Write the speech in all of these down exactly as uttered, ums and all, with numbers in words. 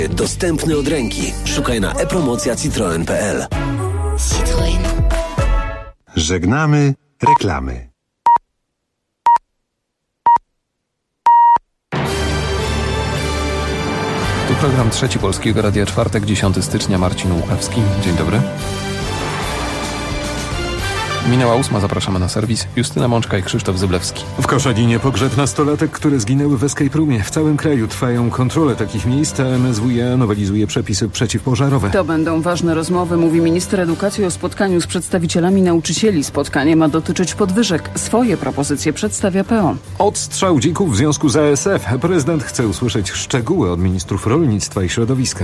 Dostępny od ręki. Szukaj na e-promocja citroen kropka p l. Citroen. Żegnamy reklamy. Tu program Trzeci Polskiego Radia, czwartek, dziesiątego stycznia, Marcin Łukawski. Dzień dobry. Minęła ósma, zapraszamy na serwis. Justyna Mączka i Krzysztof Zyblewski. W Koszalinie pogrzeb nastolatek, które zginęły w escape roomie. W całym kraju trwają kontrole takich miejsc, a M S W iA nowelizuje przepisy przeciwpożarowe. To będą ważne rozmowy, mówi minister edukacji o spotkaniu z przedstawicielami nauczycieli. Spotkanie ma dotyczyć podwyżek. Swoje propozycje przedstawia P O. Odstrzał dzików w związku z A S F. Prezydent chce usłyszeć szczegóły od ministrów rolnictwa i środowiska.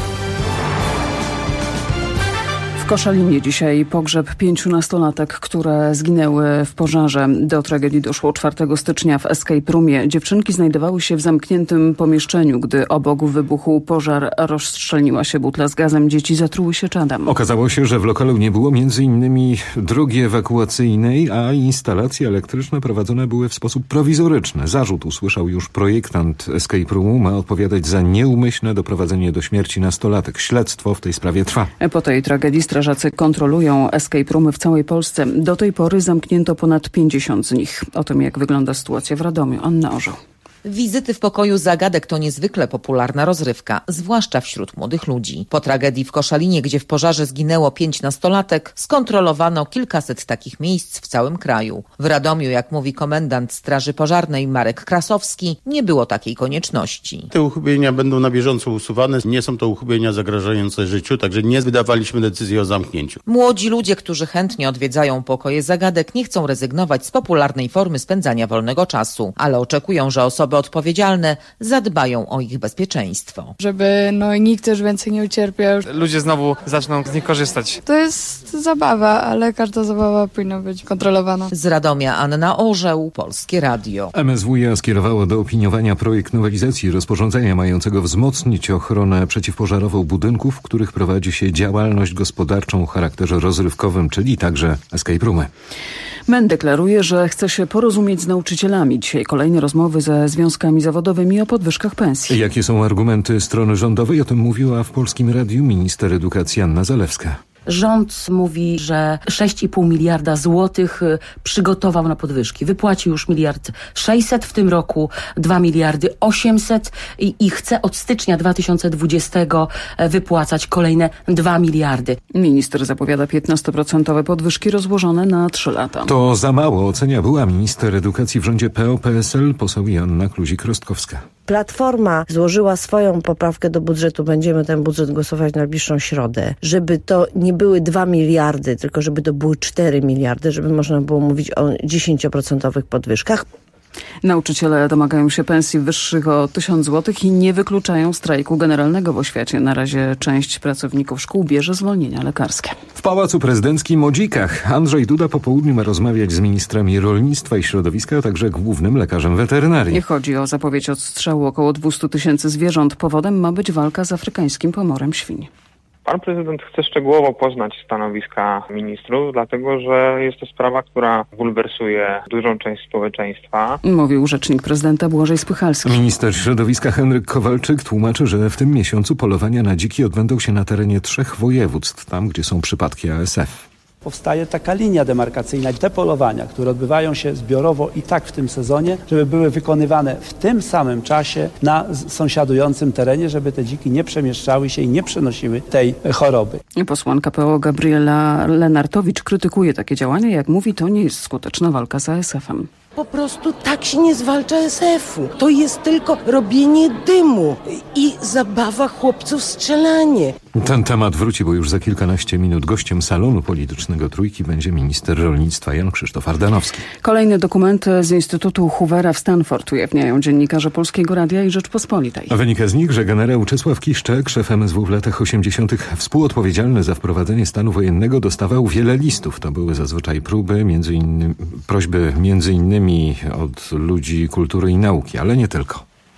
W Koszalinie dzisiaj pogrzeb pięciu nastolatek, które zginęły w pożarze. Do tragedii doszło czwartego stycznia w escape roomie. Dziewczynki znajdowały się w zamkniętym pomieszczeniu, gdy obok wybuchł pożar, rozstrzeliła się butla z gazem. Dzieci zatruły się czadem. Okazało się, że w lokalu nie było między innymi drogi ewakuacyjnej, a instalacje elektryczne prowadzone były w sposób prowizoryczny. Zarzut usłyszał już projektant escape roomu. Ma odpowiadać za nieumyślne doprowadzenie do śmierci nastolatek. Śledztwo w tej sprawie trwa. Po tej tragedii strażacy kontrolują escape roomy w całej Polsce. Do tej pory zamknięto ponad pięćdziesiąt z nich. O tym, jak wygląda sytuacja w Radomiu, Anna Orzeł. Wizyty w pokoju zagadek to niezwykle popularna rozrywka, zwłaszcza wśród młodych ludzi. Po tragedii w Koszalinie, gdzie w pożarze zginęło pięć nastolatek, skontrolowano kilkaset takich miejsc w całym kraju. W Radomiu, jak mówi komendant Straży Pożarnej Marek Krasowski, nie było takiej konieczności. Te uchybienia będą na bieżąco usuwane. Nie są to uchybienia zagrażające życiu, także nie wydawaliśmy decyzji o zamknięciu. Młodzi ludzie, którzy chętnie odwiedzają pokoje zagadek, nie chcą rezygnować z popularnej formy spędzania wolnego czasu, ale oczekują, że osoby odpowiedzialne zadbają o ich bezpieczeństwo. Żeby no nikt też więcej nie ucierpiał. Ludzie znowu zaczną z nich korzystać. To jest zabawa, ale każda zabawa powinna być kontrolowana. Z Radomia Anna Orzeł, Polskie Radio. M S W iA skierowało do opiniowania projekt nowelizacji rozporządzenia mającego wzmocnić ochronę przeciwpożarową budynków, w których prowadzi się działalność gospodarczą o charakterze rozrywkowym, czyli także escape roomy. M E N deklaruje, że chce się porozumieć z nauczycielami. Dzisiaj kolejne rozmowy ze związkami zawodowymi o podwyżkach pensji. Jakie są argumenty strony rządowej? O tym mówiła w Polskim Radiu minister edukacji Anna Zalewska. Rząd mówi, że sześć i pół miliarda złotych przygotował na podwyżki. Wypłacił już miliard sześćset, w tym roku dwa miliardy osiemset i, i chce od stycznia dwa tysiące dwudziestego wypłacać kolejne dwa miliardy. Minister zapowiada piętnastoprocentowe podwyżki rozłożone na trzy lata. To za mało, ocenia była minister edukacji w rządzie P O P S L, poseł Joanna Kluzik-Rostkowska. Platforma złożyła swoją poprawkę do budżetu. Będziemy ten budżet głosować na najbliższą środę. Żeby to nie były dwa miliardy, tylko żeby to były cztery miliardy, żeby można było mówić o dziesięcioprocentowych podwyżkach. Nauczyciele domagają się pensji wyższych o tysiąc złotych i nie wykluczają strajku generalnego w oświacie. Na razie część pracowników szkół bierze zwolnienia lekarskie. W Pałacu Prezydenckim o dzikach Andrzej Duda po południu ma rozmawiać z ministrami rolnictwa i środowiska, a także głównym lekarzem weterynarii. Nie chodzi o zapowiedź odstrzału około dwieście tysięcy zwierząt. Powodem ma być walka z afrykańskim pomorem świń. Pan prezydent chce szczegółowo poznać stanowiska ministrów, dlatego że jest to sprawa, która bulwersuje dużą część społeczeństwa. Mówił rzecznik prezydenta Błażej Spychalski. Minister środowiska Henryk Kowalczyk tłumaczy, że w tym miesiącu polowania na dziki odbędą się na terenie trzech województw, tam gdzie są przypadki A S F. Powstaje taka linia demarkacyjna. Te polowania, które odbywają się zbiorowo i tak w tym sezonie, żeby były wykonywane w tym samym czasie na sąsiadującym terenie, żeby te dziki nie przemieszczały się i nie przenosiły tej choroby. Posłanka P O Gabriela Lenartowicz krytykuje takie działania. Jak mówi, to nie jest skuteczna walka z A S F-em. Po prostu tak się nie zwalcza S F-u. To jest tylko robienie dymu i zabawa chłopców, strzelanie. Ten temat wróci, bo już za kilkanaście minut gościem salonu politycznego Trójki będzie minister rolnictwa Jan Krzysztof Ardanowski. Kolejne dokumenty z Instytutu Hoovera w Stanford ujawniają dziennikarze Polskiego Radia i Rzeczpospolitej. Wynika z nich, że generał Czesław Kiszczak, szef M S W w latach osiemdziesiątych, współodpowiedzialny za wprowadzenie stanu wojennego, dostawał wiele listów. To były zazwyczaj próby, między innymi, prośby między innymi od ludzi kultury i nauki, ale nie tylko.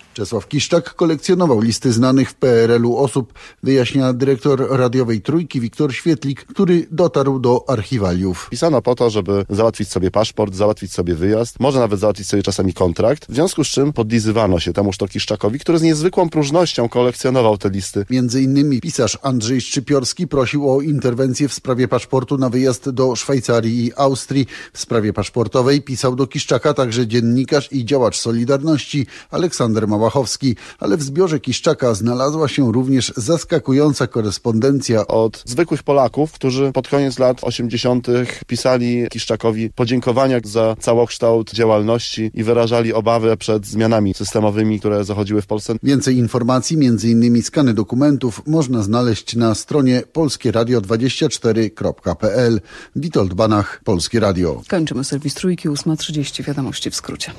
Czesław Kiszczak kolekcjonował listy znanych w P R L u osób, wyjaśnia dyrektor radiowej Trójki Wiktor Świetlik, który dotarł do archiwaliów. Pisano po to, żeby załatwić sobie paszport, załatwić sobie wyjazd, może nawet załatwić sobie czasami kontrakt, w związku z czym podlizywano się temuż to Kiszczakowi, który z niezwykłą próżnością kolekcjonował te listy. Między innymi pisarz Andrzej Szczypiorski prosił o interwencję w sprawie paszportu na wyjazd do Szwajcarii i Austrii. W sprawie paszportowej pisał do Kiszczaka także dziennikarz i działacz Solidarności Aleksander Małachowski, ale w zbiorze Kiszczaka znalazła się również zaskakująca korespondencja od zwykłych Polaków, którzy pod koniec lat osiemdziesiątych pisali Kiszczakowi podziękowania za całokształt działalności i wyrażali obawy przed zmianami systemowymi, które zachodziły w Polsce. Więcej informacji, między innymi skany dokumentów, można znaleźć na stronie polskie radio dwadzieścia cztery kropka p l. Witold Banach, Polskie Radio. Kończymy serwis Trójki, ósma trzydzieści, wiadomości w skrócie.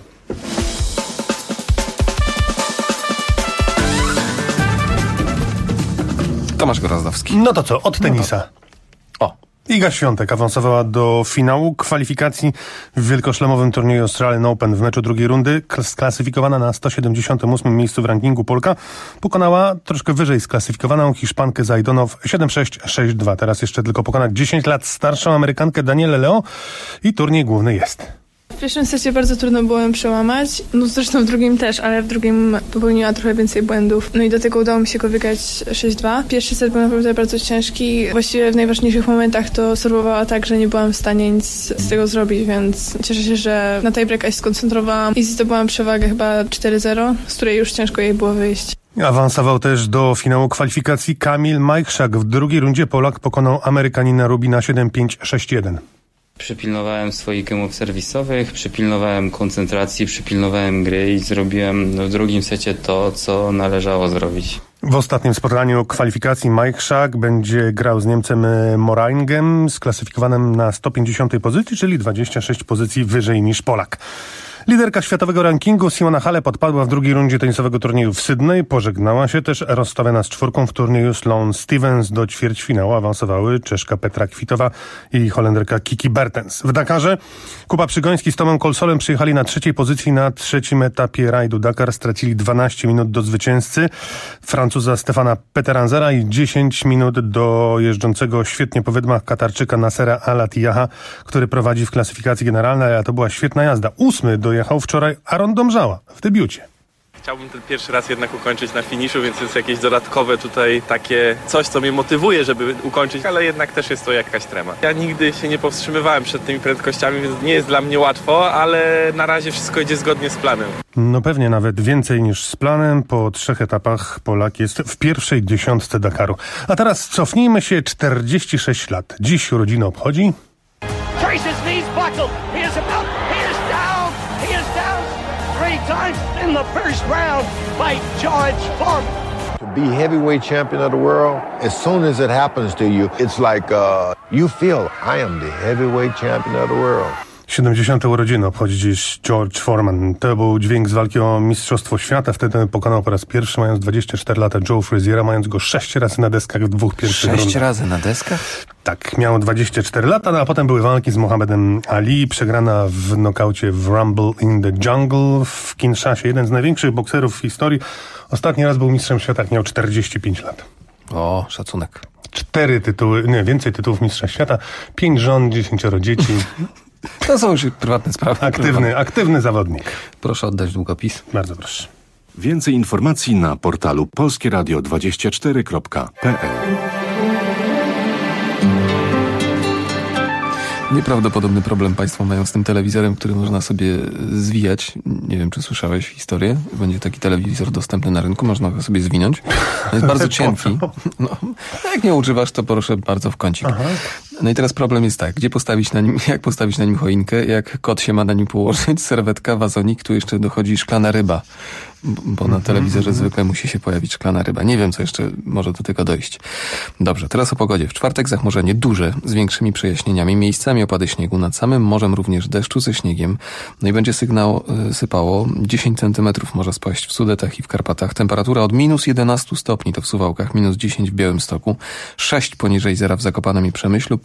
Tomasz Gorazdowski. No to co, od tenisa. No o. Iga Świątek awansowała do finału kwalifikacji w wielkoszlemowym turnieju Australian Open. W meczu drugiej rundy sklasyfikowana na sto siedemdziesiątym ósmym miejscu w rankingu Polka pokonała troszkę wyżej sklasyfikowaną Hiszpankę Zajdonow siedem sześć, sześć dwa. Teraz jeszcze tylko pokonać dziesięć lat starszą Amerykankę Danielę Leo i turniej główny jest. W pierwszym secie bardzo trudno było ją przełamać, no zresztą w drugim też, ale w drugim popełniła trochę więcej błędów. No i do tego udało mi się go wygrać sześć dwa. Pierwszy set był naprawdę bardzo ciężki. Właściwie w najważniejszych momentach to serwowała tak, że nie byłam w stanie nic z tego zrobić, więc cieszę się, że na tiebreaka się skoncentrowałam i zdobyłam przewagę chyba cztery zero, z której już ciężko jej było wyjść. Awansował też do finału kwalifikacji Kamil Majchrzak. W drugiej rundzie Polak pokonał Amerykanina Rubina siedem pięć, sześć jeden. Przypilnowałem swoich gemów serwisowych, przypilnowałem koncentracji, przypilnowałem gry i zrobiłem w drugim secie to, co należało zrobić. W ostatnim spotkaniu kwalifikacji Majchrzak będzie grał z Niemcem Moraingem, sklasyfikowanym na sto pięćdziesiątej pozycji, czyli dwadzieścia sześć pozycji wyżej niż Polak. Liderka światowego rankingu Simona Halep odpadła w drugiej rundzie tenisowego turnieju w Sydney. Pożegnała się też rozstawiona z czwórką w turnieju Sloane Stevens. Do ćwierćfinału awansowały Czeszka Petra Kwitowa i Holenderka Kiki Bertens. W Dakarze Kuba Przygoński z Tomem Kolsolem przyjechali na trzeciej pozycji na trzecim etapie rajdu Dakar. Stracili dwanaście minut do zwycięzcy Francuza Stefana Peteranzera i dziesięć minut do jeżdżącego świetnie po wydmach Katarczyka Nasera Al-Attiyah, który prowadzi w klasyfikacji generalnej, a to była świetna jazda. Ósmy dojechał wczoraj Aaron Domżała w debiucie. Chciałbym ten pierwszy raz jednak ukończyć na finiszu, więc jest jakieś dodatkowe tutaj takie coś, co mnie motywuje, żeby ukończyć, ale jednak też jest to jakaś trema. Ja nigdy się nie powstrzymywałem przed tymi prędkościami, więc nie jest dla mnie łatwo, ale na razie wszystko idzie zgodnie z planem. No pewnie nawet więcej niż z planem. Po trzech etapach Polak jest w pierwszej dziesiątce Dakaru. A teraz cofnijmy się czterdzieści sześć lat. Dziś urodziny obchodzi... Times in the first round by George Foreman. To be heavyweight champion of the world, as soon as it happens to you, it's like uh, you feel I am the heavyweight champion of the world. siedemdziesiąte urodziny obchodzi dziś George Foreman. To był dźwięk z walki o Mistrzostwo Świata. Wtedy pokonał po raz pierwszy, mając dwadzieścia cztery lata, Joe Fraziera, mając go sześć razy na deskach w dwóch pierwszych rundach. Sześć razy na deskach? Tak, miał dwadzieścia cztery lata, no a potem były walki z Mohamedem Ali, przegrana w nokaucie w Rumble in the Jungle w Kinszasie. Jeden z największych bokserów w historii. Ostatni raz był mistrzem świata, jak miał czterdzieści pięć lat. O, szacunek. Cztery tytuły, nie, więcej tytułów mistrza świata, pięć żon, dziesięcioro dzieci. To są już prywatne sprawy. Aktywny, aktywny zawodnik. Proszę oddać długopis. Bardzo proszę. Więcej informacji na portalu polskie radio dwadzieścia cztery kropka p l. Nieprawdopodobny problem państwo mają z tym telewizorem, który można sobie zwijać. Nie wiem, czy słyszałeś historię. Będzie taki telewizor dostępny na rynku, można go sobie zwinąć. Jest bardzo cienki. No, jak nie używasz, to proszę bardzo w kącik. Aha. No i teraz problem jest tak, gdzie postawić na nim, jak postawić na nim choinkę, jak kot się ma na nim położyć, serwetka, wazonik, tu jeszcze dochodzi szklana ryba. Bo na telewizorze zwykle musi się pojawić szklana ryba. Nie wiem, co jeszcze może do tego dojść. Dobrze, teraz o pogodzie. W czwartek zachmurzenie duże, z większymi przejaśnieniami, miejscami opady śniegu, nad samym morzem również deszczu ze śniegiem. No i będzie sygnał y, sypało. dziesięć centymetrów może spaść w Sudetach i w Karpatach. Temperatura od minus jedenaście stopni to w Suwałkach, minus dziesięć w Białymstoku, sześć poniżej zera w Zakopanem i Przemyślu,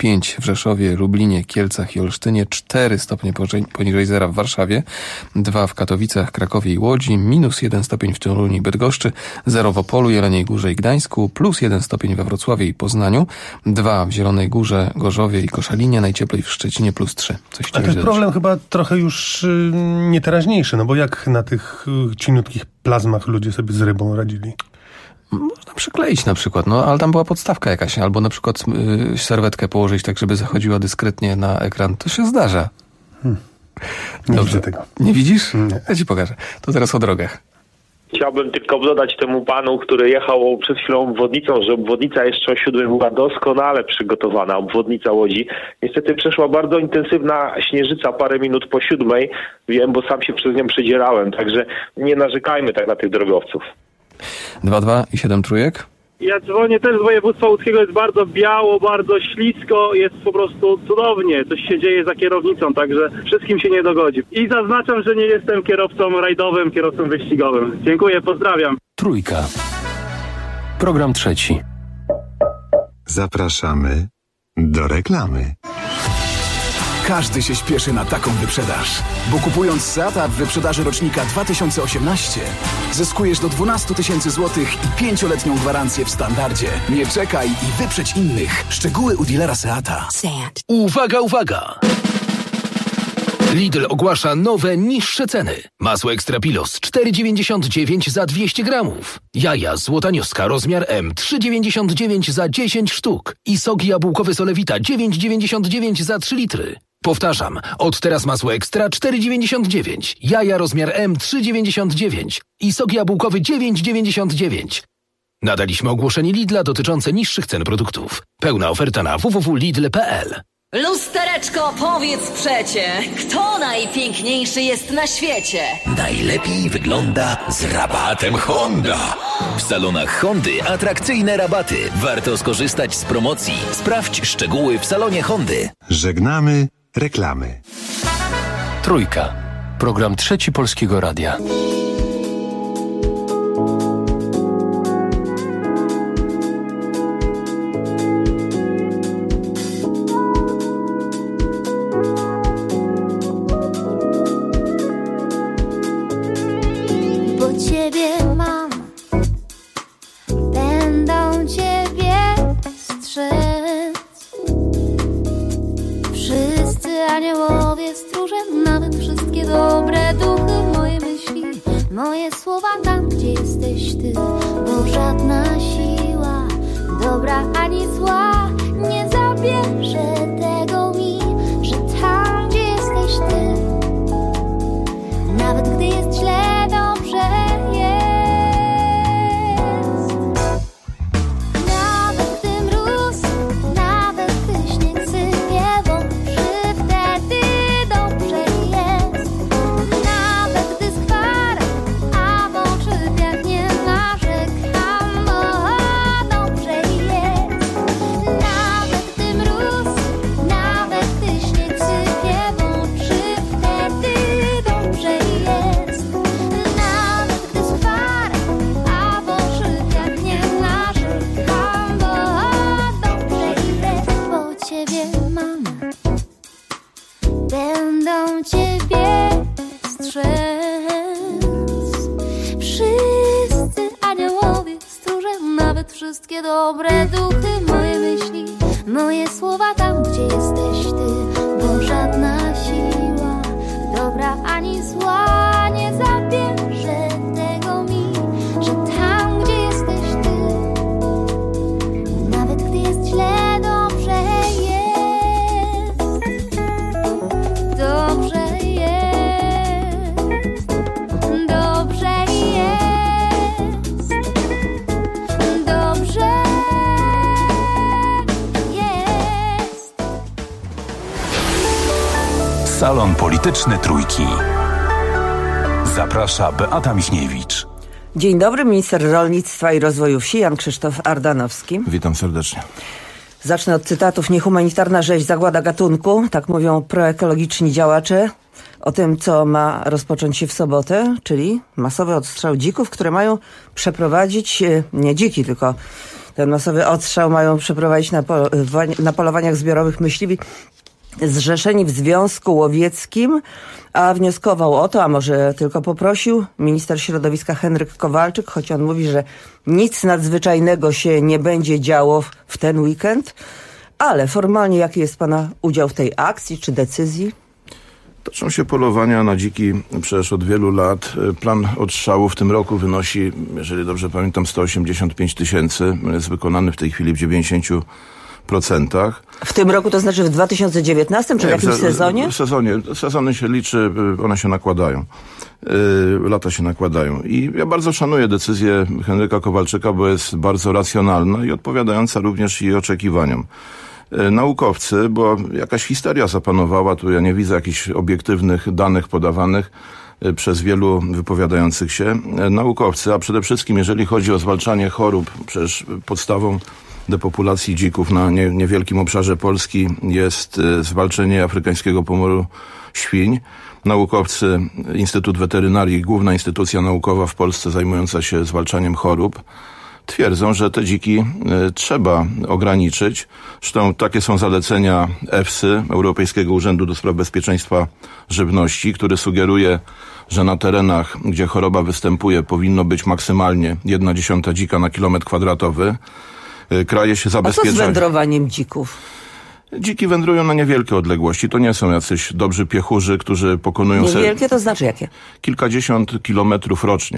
pięć w Rzeszowie, Lublinie, Kielcach i Olsztynie, cztery stopnie poniżej zera w Warszawie, dwa w Katowicach, Krakowie i Łodzi, minus jeden stopień w Toruniu i Bydgoszczy, zero w Opolu, Jeleniej Górze i Gdańsku, plus jeden stopień we Wrocławiu i Poznaniu, dwa w Zielonej Górze, Gorzowie i Koszalinie, najcieplej w Szczecinie, plus trzy. Coś A ten problem chyba trochę już y, nie teraźniejszy, no bo jak na tych y, cieniutkich plazmach ludzie sobie z rybą radzili? Można przykleić na przykład, no ale tam była podstawka jakaś, albo na przykład y, serwetkę położyć tak, żeby zachodziła dyskretnie na ekran. To się zdarza. Hmm. Nie Dobrze. widzę tego. Nie widzisz? Nie. Ja ci pokażę. To teraz o drogach. Chciałbym tylko dodać temu panu, który jechał przed chwilą obwodnicą, że obwodnica jeszcze o siódmej była doskonale przygotowana, obwodnica Łodzi. Niestety przeszła bardzo intensywna śnieżyca parę minut po siódmej, wiem, bo sam się przez nią przedzierałem, także nie narzekajmy tak na tych drogowców. dwa dwa i siedem trójek. Ja dzwonię też z województwa łódzkiego, jest bardzo biało, bardzo ślisko, jest po prostu cudownie, coś się dzieje za kierownicą, także wszystkim się nie dogodzi. I zaznaczam, że nie jestem kierowcą rajdowym, kierowcą wyścigowym. Dziękuję, pozdrawiam. Trójka. Program trzeci. Zapraszamy do reklamy. Każdy się śpieszy na taką wyprzedaż, bo kupując Seata w wyprzedaży rocznika dwa tysiące osiemnaście zyskujesz do dwanaście tysięcy złotych i pięcioletnią gwarancję w standardzie. Nie czekaj i wyprzedź innych. Szczegóły u dealera Seata. Seat. Uwaga, uwaga! Lidl ogłasza nowe, niższe ceny. Masło Extra Pilos cztery dziewięćdziesiąt dziewięć za dwieście gramów. Jaja Złotanioska rozmiar M trzy dziewięćdziesiąt dziewięć za dziesięć sztuk. I sok jabłkowy Solewita dziewięć dziewięćdziesiąt dziewięć za trzy litry. Powtarzam, od teraz masło Ekstra cztery dziewięćdziesiąt dziewięć, jaja rozmiar M trzy dziewięćdziesiąt dziewięć i sok jabłkowy dziewięć dziewięćdziesiąt dziewięć. Nadaliśmy ogłoszenie Lidla dotyczące niższych cen produktów. Pełna oferta na w w w kropka lidl kropka p l. Lustereczko, powiedz przecie, kto najpiękniejszy jest na świecie? Najlepiej wygląda z rabatem Honda. W salonach Hondy atrakcyjne rabaty. Warto skorzystać z promocji. Sprawdź szczegóły w salonie Hondy. Żegnamy reklamy. Trójka. Program Trzeci Polskiego Radia. Moje słowa tam, gdzie jesteś ty, bo żadna siła, dobra ani zła, nie zabierze tego mi, że tam, gdzie jesteś ty, nawet gdy jest źle, dobrze jest. Nawet gdy mróz, nawet gdy śnieg sypie w oczy, wtedy dobrze jest. Nawet gdy skwara, a w oczy piachnie, narzekam, o, dobrze jest. Nawet gdy mróz, nawet gdy śnieg sypie w oczy, wtedy dobrze jest. Nawet gdy skwara, a w oczy piachnie, narzekam, bo dobrze jest. Bo ciebie mam, będą ciebie strzec. Wszyscy aniołowie, stróże, nawet wszystkie dobre duchy, moje myśli, moje słowa tam, gdzie jesteś ty, bo żadna siła, dobra ani zła, nie zabierze tego mi, że tam, gdzie jesteś ty, nawet gdy jest źle, dobrze jest. Dobrze jest. Dobrze jest. Dobrze jest. Salon Polityczny Trójki. Zaprasza Beata Michniewicz. Dzień dobry, minister rolnictwa i rozwoju wsi Jan Krzysztof Ardanowski. Witam serdecznie. Zacznę od cytatów. Niehumanitarna rzeź, zagłada gatunku, tak mówią proekologiczni działacze, o tym, co ma rozpocząć się w sobotę, czyli masowy odstrzał dzików, które mają przeprowadzić, nie dziki, tylko ten masowy odstrzał mają przeprowadzić na, pol- na polowaniach zbiorowych myśliwi zrzeszeni w Związku Łowieckim, a wnioskował o to, a może tylko poprosił, minister środowiska Henryk Kowalczyk, choć on mówi, że nic nadzwyczajnego się nie będzie działo w ten weekend. Ale formalnie jaki jest pana udział w tej akcji czy decyzji? Toczą się polowania na dziki przecież od wielu lat. Plan odstrzału w tym roku wynosi, jeżeli dobrze pamiętam, sto osiemdziesiąt pięć tysięcy. Jest wykonany w tej chwili w dziewięćdziesięciu procentach. W tym roku, to znaczy w dwa tysiące dziewiętnastym, czy w jakimś sezonie? W sezonie. Sezony się liczy, one się nakładają. Yy, lata się nakładają. I ja bardzo szanuję decyzję Henryka Kowalczyka, bo jest bardzo racjonalna i odpowiadająca również jej oczekiwaniom. Yy, naukowcy, bo jakaś histeria zapanowała, tu ja nie widzę jakichś obiektywnych danych podawanych yy, przez wielu wypowiadających się. Yy, naukowcy, a przede wszystkim jeżeli chodzi o zwalczanie chorób, przecież podstawą depopulacji dzików na nie, niewielkim obszarze Polski jest y, zwalczenie afrykańskiego pomoru świń. Naukowcy, Instytut Weterynarii, główna instytucja naukowa w Polsce zajmująca się zwalczaniem chorób, twierdzą, że te dziki y, trzeba ograniczyć. Zresztą takie są zalecenia EFSY, Europejskiego Urzędu do Spraw Bezpieczeństwa Żywności, który sugeruje, że na terenach, gdzie choroba występuje, powinno być maksymalnie jedna dziesiąta dzika na kilometr kwadratowy. Kraje się zabezpieczają. A co z wędrowaniem dzików? Dziki wędrują na niewielkie odległości. To nie są jacyś dobrzy piechurzy, którzy pokonują... Niewielkie to znaczy jakie? Kilkadziesiąt kilometrów rocznie.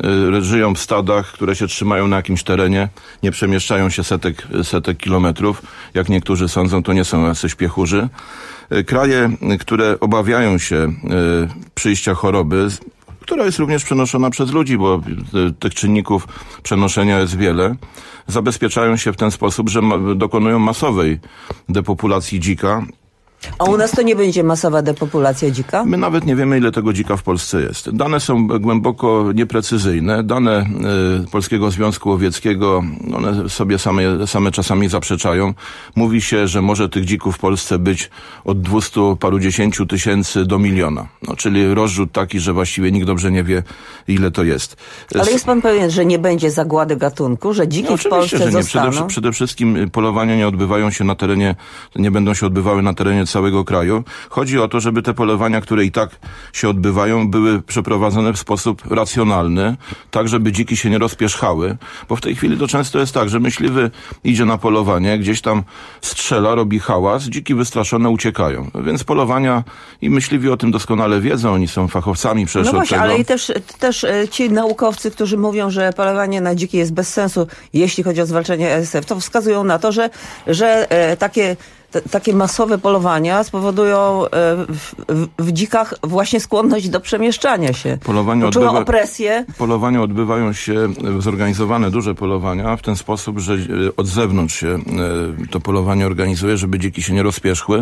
Żyją w stadach, które się trzymają na jakimś terenie, nie przemieszczają się setek, setek kilometrów. Jak niektórzy sądzą, to nie są jacyś piechurzy. Kraje, które obawiają się przyjścia choroby, która jest również przenoszona przez ludzi, bo tych czynników przenoszenia jest wiele, zabezpieczają się w ten sposób, że ma, dokonują masowej depopulacji dzika. A u nas to nie będzie masowa depopulacja dzika? My nawet nie wiemy, ile tego dzika w Polsce jest. Dane są głęboko nieprecyzyjne. Dane y, Polskiego Związku Łowieckiego, one sobie same, same czasami zaprzeczają. Mówi się, że może tych dzików w Polsce być od dwustu paru dziesięciu tysięcy do miliona. No, czyli rozrzut taki, że właściwie nikt dobrze nie wie, ile to jest. Ale jest pan pewien, że nie będzie zagłady gatunku, że dziki no, w Polsce że nie. zostaną? Przede, przede wszystkim polowania nie odbywają się na terenie, nie będą się odbywały na terenie całego kraju. Chodzi o to, żeby te polowania, które i tak się odbywają, były przeprowadzone w sposób racjonalny, tak żeby dziki się nie rozpierzchały, bo w tej chwili to często jest tak, że myśliwy idzie na polowanie, gdzieś tam strzela, robi hałas, dziki wystraszone uciekają. Więc polowania i myśliwi o tym doskonale wiedzą, oni są fachowcami przecież no od właśnie, tego. Ale i też, też ci naukowcy, którzy mówią, że polowanie na dziki jest bez sensu, jeśli chodzi o zwalczanie A S F, to wskazują na to, że, że e, takie T- takie masowe polowania spowodują e, w, w, w dzikach właśnie skłonność do przemieszczania się. Polowanie Poczują odbywa, opresję. Polowania odbywają się, zorganizowane duże polowania w ten sposób, że od zewnątrz się e, to polowanie organizuje, żeby dziki się nie rozpierzchły.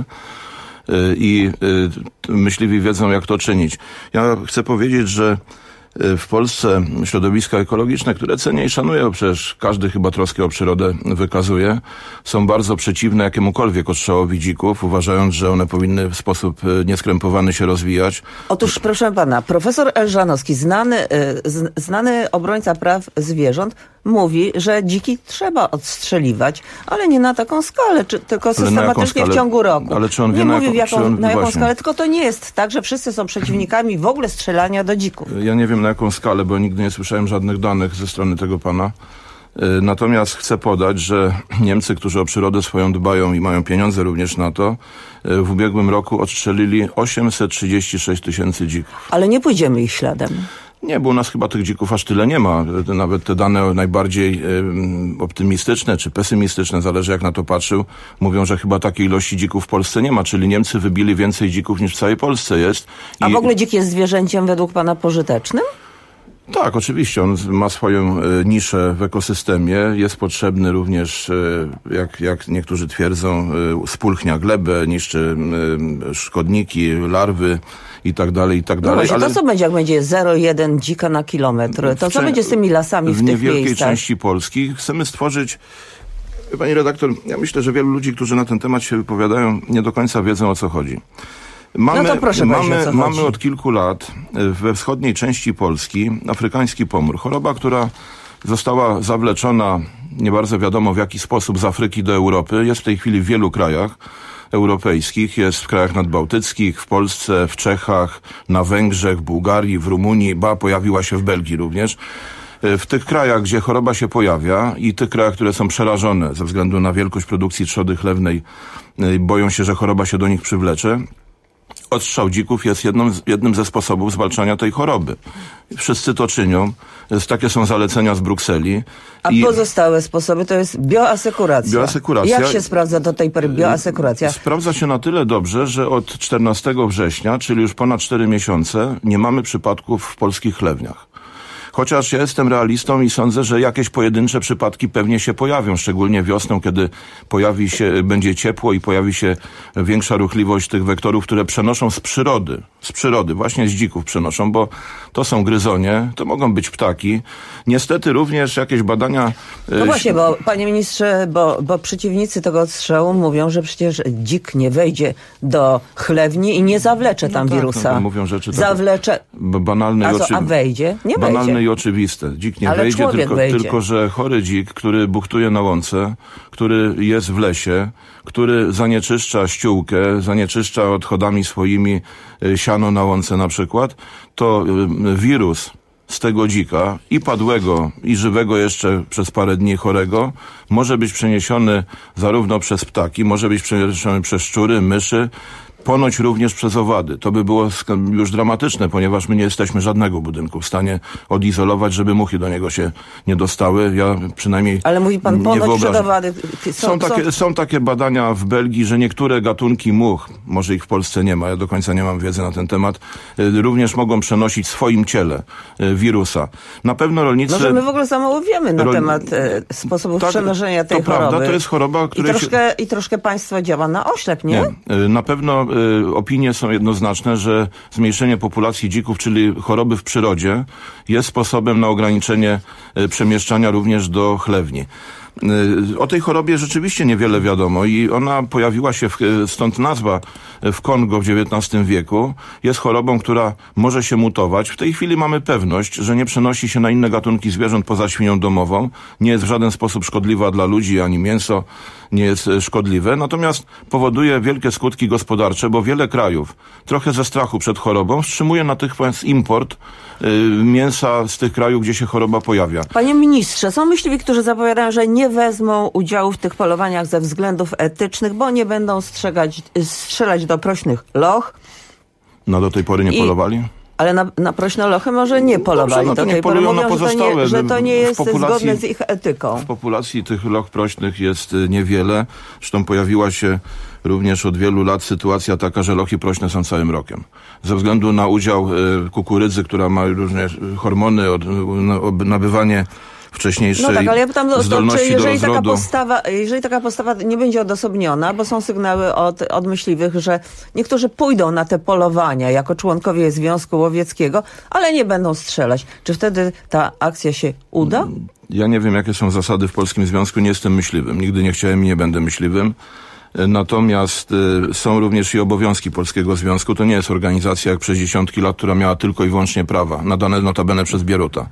I e, myśliwi wiedzą, jak to czynić. Ja chcę powiedzieć, że w Polsce środowiska ekologiczne, które cenię i szanuję, bo przecież każdy chyba troskę o przyrodę wykazuje, są bardzo przeciwne jakiemukolwiek odstrzałowi dzików, uważając, że one powinny w sposób nieskrępowany się rozwijać. Otóż, proszę pana, profesor Elżanowski, znany, znany obrońca praw zwierząt, mówi, że dziki trzeba odstrzeliwać, ale nie na taką skalę, czy, tylko systematycznie w ciągu roku. Ale czy on wie nie na mówi jaką, w jaką, on, na jaką właśnie. skalę, tylko to nie jest tak, że wszyscy są przeciwnikami w ogóle strzelania do dzików. Ja nie wiem na jaką skalę, bo nigdy nie słyszałem żadnych danych ze strony tego pana. Natomiast chcę podać, że Niemcy, którzy o przyrodę swoją dbają i mają pieniądze również na to, w ubiegłym roku odstrzelili osiemset trzydzieści sześć tysięcy dzików. Ale nie pójdziemy ich śladem. Nie, bo u nas chyba tych dzików aż tyle nie ma. Nawet te dane najbardziej y, optymistyczne czy pesymistyczne, zależy jak na to patrzył, mówią, że chyba takiej ilości dzików w Polsce nie ma, czyli Niemcy wybili więcej dzików niż w całej Polsce jest. I... A w ogóle dzik jest zwierzęciem według pana pożytecznym? Tak, oczywiście. On ma swoją y, niszę w ekosystemie. Jest potrzebny również, y, jak, jak niektórzy twierdzą, y, spulchnia glebę, niszczy y, szkodniki, larwy i tak dalej, i tak dalej. No właśnie, ale... to co będzie, jak będzie zero przecinek jeden dzika na kilometr? To co będzie z tymi lasami w, w tych niewielkiej miejscach? części Polski chcemy stworzyć... Pani redaktor, ja myślę, że wielu ludzi, którzy na ten temat się wypowiadają, nie do końca wiedzą, o co chodzi. Mamy, no to proszę mamy, o co mamy chodzi. od kilku lat we wschodniej części Polski afrykański pomór. Choroba, która została zawleczona nie bardzo wiadomo w jaki sposób z Afryki do Europy. Jest w tej chwili w wielu krajach europejskich, jest w krajach nadbałtyckich, w Polsce, w Czechach, na Węgrzech, w Bułgarii, w Rumunii, ba, pojawiła się w Belgii również. W tych krajach, gdzie choroba się pojawia i tych krajach, które są przerażone ze względu na wielkość produkcji trzody chlewnej, boją się, że choroba się do nich przywlecze, odstrzał dzików jest jedną, jednym ze sposobów zwalczania tej choroby. Wszyscy to czynią. Takie są zalecenia z Brukseli. A I pozostałe sposoby to jest bioasekuracja. Bioasekuracja. Jak się sprawdza do tej pory bioasekuracja? Sprawdza się na tyle dobrze, że od czternastego września, czyli już ponad cztery miesiące, nie mamy przypadków w polskich chlewniach. Chociaż ja jestem realistą i sądzę, że jakieś pojedyncze przypadki pewnie się pojawią, szczególnie wiosną, kiedy pojawi się, będzie ciepło i pojawi się większa ruchliwość tych wektorów, które przenoszą z przyrody, z przyrody, właśnie z dzików przenoszą, bo to są gryzonie, to mogą być ptaki. Niestety również jakieś badania... No właśnie, bo panie ministrze, bo, bo przeciwnicy tego odstrzału mówią, że przecież dzik nie wejdzie do chlewni i nie zawlecze tam no tak, wirusa. No, mówią rzeczy tak, zawlecze... banalne a, i co, oczywi... a wejdzie? Nie banalne wejdzie. I oczywiste. Dzik nie Ale wejdzie, tylko, wejdzie, tylko że chory dzik, który buchtuje na łące, który jest w lesie, który zanieczyszcza ściółkę, zanieczyszcza odchodami swoimi siano na łące na przykład, to wirus z tego dzika i padłego, i żywego jeszcze przez parę dni chorego może być przeniesiony zarówno przez ptaki, może być przeniesiony przez szczury, myszy, ponoć również przez owady. To by było już dramatyczne, ponieważ my nie jesteśmy żadnego budynku w stanie odizolować, żeby muchy do niego się nie dostały. Ja przynajmniej Ale mówi pan nie ponoć przez owady. Są, są, takie, są takie badania w Belgii, że niektóre gatunki much, może ich w Polsce nie ma, ja do końca nie mam wiedzy na ten temat, również mogą przenosić w swoim ciele wirusa. Na pewno rolnicy... No, że my w ogóle za mało wiemy na Rol... temat e, sposobów tak, przenoszenia tej to choroby. To prawda, to jest choroba, której... I troszkę, się... I troszkę państwo działa na oślep, nie? Nie. Na pewno y, opinie są jednoznaczne, że zmniejszenie populacji dzików, czyli choroby w przyrodzie, jest sposobem na ograniczenie y, przemieszczania również do chlewni. O tej chorobie rzeczywiście niewiele wiadomo i ona pojawiła się, w, stąd nazwa, w Kongo w dziewiętnastym wieku. Jest chorobą, która może się mutować. W tej chwili mamy pewność, że nie przenosi się na inne gatunki zwierząt poza świnią domową. Nie jest w żaden sposób szkodliwa dla ludzi, ani mięso nie jest szkodliwe. Natomiast powoduje wielkie skutki gospodarcze, bo wiele krajów, trochę ze strachu przed chorobą, wstrzymuje natychmiast import y, mięsa z tych krajów, gdzie się choroba pojawia. Panie ministrze, są myśliwi, którzy zapowiadają, że nie wezmą udziału w tych polowaniach ze względów etycznych, bo nie będą strzegać, strzelać do prośnych loch. No do tej pory nie I... polowali? Ale na, na prośne lochy może nie polowali. Dobrze, no to do tej pory mówią, że to nie, że to nie jest zgodne z ich etyką. W populacji tych loch prośnych jest niewiele. Zresztą pojawiła się również od wielu lat sytuacja taka, że lochy prośne są całym rokiem. Ze względu na udział kukurydzy, która ma różne hormony, od, nabywanie wcześniejszej No tak, ale ja pytam, zdolności to, czy jeżeli do taka postawa, jeżeli taka postawa nie będzie odosobniona, bo są sygnały od, od myśliwych, że niektórzy pójdą na te polowania jako członkowie Związku Łowieckiego, ale nie będą strzelać. Czy wtedy ta akcja się uda? Ja nie wiem, jakie są zasady w Polskim Związku. Nie jestem myśliwym. Nigdy nie chciałem i nie będę myśliwym. Natomiast y, są również i obowiązki Polskiego Związku. To nie jest organizacja jak przez dziesiątki lat, która miała tylko i wyłącznie prawa, nadane notabene przez Bieruta.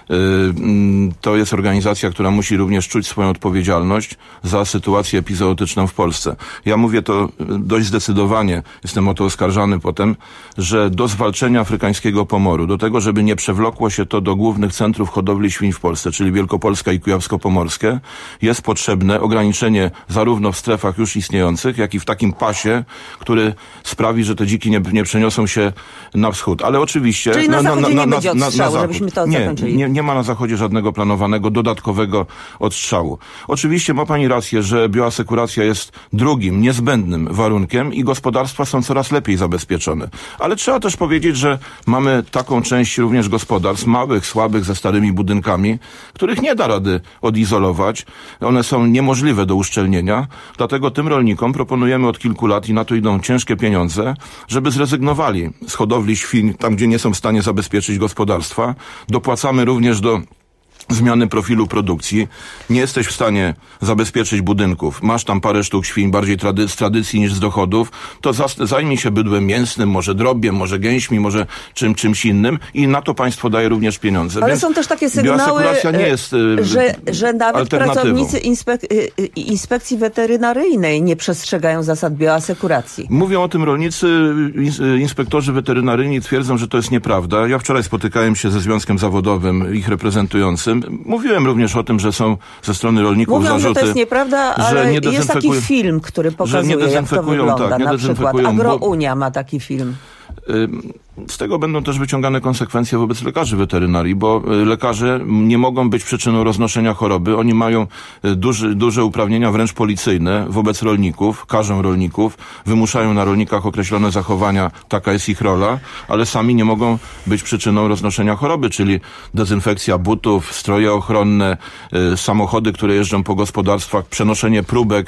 To jest organizacja, która musi również czuć swoją odpowiedzialność za sytuację epizootyczną w Polsce. Ja mówię to dość zdecydowanie, jestem o to oskarżany potem, że do zwalczenia afrykańskiego pomoru, do tego, żeby nie przewlokło się to do głównych centrów hodowli świń w Polsce, czyli Wielkopolska i Kujawsko-Pomorskie, jest potrzebne ograniczenie zarówno w strefach już istniejących, jak i w takim pasie, który sprawi, że te dziki nie, nie przeniosą się na wschód. Ale oczywiście... Czyli na, na zachodzie na, na, nie będzie odstrzału, na, na żebyśmy to nie, zakończyli. Nie, nie ma na zachodzie żadnego planowanego, dodatkowego odstrzału. Oczywiście ma pani rację, że bioasekuracja jest drugim, niezbędnym warunkiem i gospodarstwa są coraz lepiej zabezpieczone. Ale trzeba też powiedzieć, że mamy taką część również gospodarstw, małych, słabych, ze starymi budynkami, których nie da rady odizolować. One są niemożliwe do uszczelnienia. Dlatego tym rolnikom proponujemy od kilku lat i na to idą ciężkie pieniądze, żeby zrezygnowali z hodowli świń tam, gdzie nie są w stanie zabezpieczyć gospodarstwa. Dopłacamy również do zmiany profilu produkcji, nie jesteś w stanie zabezpieczyć budynków, masz tam parę sztuk świń bardziej trady- z tradycji niż z dochodów, to zas- zajmij się bydłem mięsnym, może drobiem, może gęśmi, może czym, czymś innym i na to państwo daje również pieniądze. Ale Więc są też takie sygnały, bioasekuracja nie jest y, że, że nawet pracownicy inspek- y, inspekcji weterynaryjnej nie przestrzegają zasad bioasekuracji. Mówią o tym rolnicy, inspektorzy weterynaryjni twierdzą, że to jest nieprawda. Ja wczoraj spotykałem się ze związkiem zawodowym, ich reprezentującym. Mówiłem również o tym, że są ze strony rolników Mówią, zarzuty, że to jest nieprawda, ale jest taki film, który pokazuje, jak to wygląda. Tak, na przykład Agrounia ma taki film. Z tego będą też wyciągane konsekwencje wobec lekarzy weterynarii, bo lekarze nie mogą być przyczyną roznoszenia choroby. Oni mają duży, duże uprawnienia, wręcz policyjne wobec rolników, karzą rolników, wymuszają na rolnikach określone zachowania, taka jest ich rola, ale sami nie mogą być przyczyną roznoszenia choroby, czyli dezynfekcja butów, stroje ochronne, y, samochody, które jeżdżą po gospodarstwach, przenoszenie próbek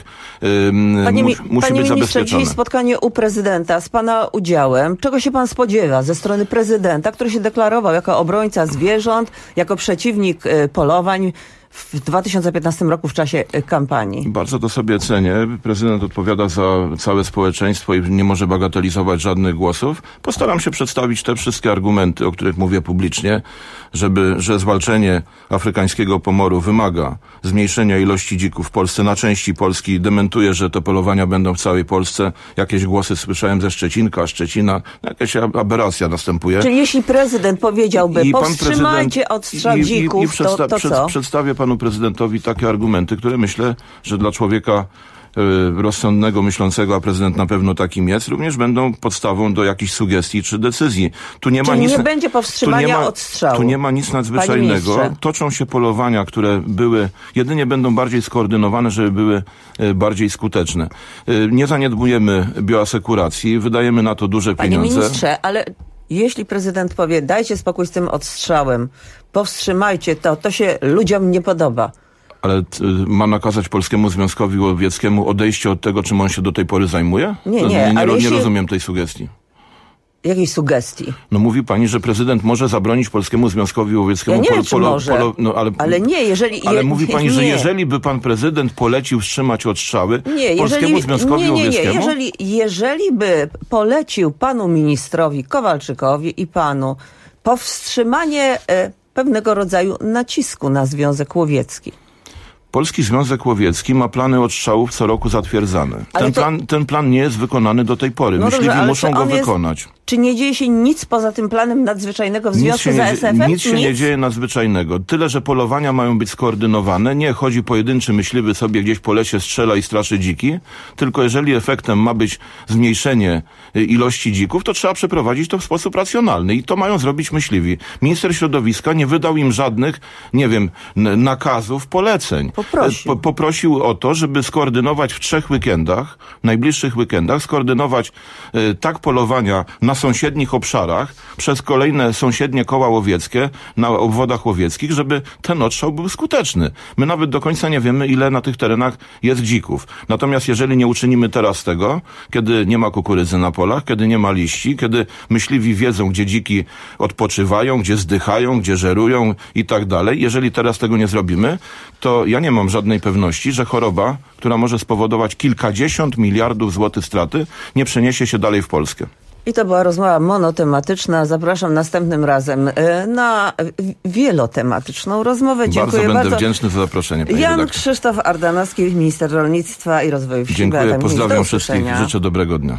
y, Panie, mu, mi, musi panie być ministrze, zabezpieczone. dzisiaj spotkanie u prezydenta z pana udziałem. Czego się pan spodziewa ze strony prezydenta, który się deklarował jako obrońca zwierząt, jako przeciwnik y, polowań w dwa tysiące piętnastym roku w czasie y, kampanii? Bardzo to sobie cenię. Prezydent odpowiada za całe społeczeństwo i nie może bagatelizować żadnych głosów. Postaram się przedstawić te wszystkie argumenty, o których mówię publicznie, żeby, że zwalczenie afrykańskiego pomoru wymaga zmniejszenia ilości dzików w Polsce. Na części Polski dementuje, że te polowania będą w całej Polsce. Jakieś głosy słyszałem ze Szczecinka, Szczecina. Jakaś aberracja następuje. Czyli jeśli prezydent powiedziałby, powstrzymajcie odstrzał dzików, i, i przedsta- to, to przed, co? Przedstawię panu prezydentowi takie argumenty, które myślę, że dla człowieka y, rozsądnego, myślącego, a prezydent na pewno takim jest, również będą podstawą do jakichś sugestii czy decyzji. Tu nie ma Czyli nic, nie będzie powstrzymania tu nie ma, odstrzału. Tu nie ma nic nadzwyczajnego. Toczą się polowania, które były, jedynie będą bardziej skoordynowane, żeby były y, bardziej skuteczne. Y, nie zaniedbujemy bioasekuracji, wydajemy na to duże Panie pieniądze. Panie ministrze, ale jeśli prezydent powie, dajcie spokój z tym odstrzałem, powstrzymajcie to, to się ludziom nie podoba. Ale t, ma nakazać Polskiemu Związkowi Łowieckiemu odejście od tego, czym on się do tej pory zajmuje? Nie, nie, nie, nie, ale nie jeśli... rozumiem tej sugestii. Jakiej sugestii? No mówi pani, że prezydent może zabronić Polskiemu Związkowi Łowieckiemu... Ja nie polo, wiem, czy polo, może, polo, no, ale, ale nie, jeżeli... Ale je, mówi pani, nie. że jeżeli by pan prezydent polecił wstrzymać odstrzały nie, Polskiemu jeżeli, Związkowi nie, nie, nie, Łowieckiemu... Jeżeli, jeżeli by polecił panu ministrowi Kowalczykowi i panu powstrzymanie e, pewnego rodzaju nacisku na Związek Łowiecki. Polski Związek Łowiecki ma plany odstrzałów co roku zatwierdzane. Ten, to... plan, ten plan nie jest wykonany do tej pory. No Myśliwi dobrze, muszą go jest... wykonać. Czy nie dzieje się nic poza tym planem nadzwyczajnego w związku z A S F-em? Nic się nic? nie dzieje nadzwyczajnego. Tyle, że polowania mają być skoordynowane. Nie chodzi pojedynczy myśliwy sobie gdzieś po lesie strzela i straszy dziki, tylko jeżeli efektem ma być zmniejszenie ilości dzików, to trzeba przeprowadzić to w sposób racjonalny i to mają zrobić myśliwi. Minister środowiska nie wydał im żadnych, nie wiem, nakazów, poleceń. Poprosił. Po, poprosił o to, żeby skoordynować w trzech weekendach, najbliższych weekendach, skoordynować y, tak polowania na sąsiednich obszarach, przez kolejne sąsiednie koła łowieckie, na obwodach łowieckich, żeby ten odstrzał był skuteczny. My nawet do końca nie wiemy, ile na tych terenach jest dzików. Natomiast jeżeli nie uczynimy teraz tego, kiedy nie ma kukurydzy na polach, kiedy nie ma liści, kiedy myśliwi wiedzą, gdzie dziki odpoczywają, gdzie zdychają, gdzie żerują i tak dalej, jeżeli teraz tego nie zrobimy, to ja nie mam żadnej pewności, że choroba, która może spowodować kilkadziesiąt miliardów złotych straty, nie przeniesie się dalej w Polskę. I to była rozmowa monotematyczna. Zapraszam następnym razem na wielotematyczną rozmowę. Dziękuję bardzo. Będę bardzo. wdzięczny za zaproszenie, pani Jan redaktor. Krzysztof Ardanowski, minister rolnictwa i rozwoju wsi. Dziękuję, pozdrawiam wszystkich. Życzę dobrego dnia.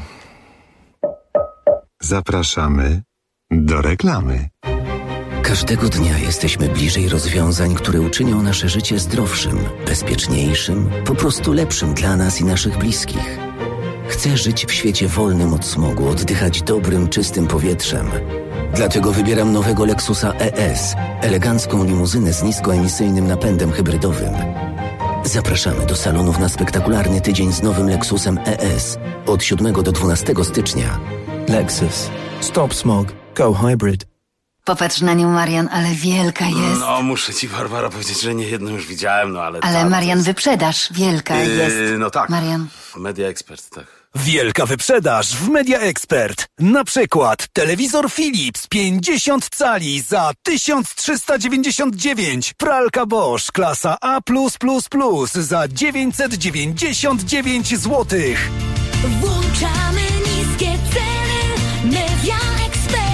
Zapraszamy do reklamy. Każdego dnia jesteśmy bliżej rozwiązań, które uczynią nasze życie zdrowszym, bezpieczniejszym, po prostu lepszym dla nas i naszych bliskich. Chcę żyć w świecie wolnym od smogu, oddychać dobrym, czystym powietrzem. Dlatego wybieram nowego Lexusa E S, elegancką limuzynę z niskoemisyjnym napędem hybrydowym. Zapraszamy do salonów na spektakularny tydzień z nowym Lexusem E S od siódmego do dwunastego stycznia. Lexus. Stop smog. Go hybrid. Popatrz na nią, Marian, ale wielka jest. No, muszę ci, Barbara, powiedzieć, że nie jedną już widziałem, no ale... Ale tam, Marian, jest... wyprzedaż wielka yy, jest. No tak. Marian. Media Expert, tak. Wielka wyprzedaż w Media Expert. Na przykład telewizor Philips pięćdziesiąt cali za tysiąc trzysta dziewięćdziesiąt dziewięć. Pralka Bosch klasa A plus plus plus za dziewięćset dziewięćdziesiąt dziewięć złotych. Włączamy niskie ceny. Media Expert.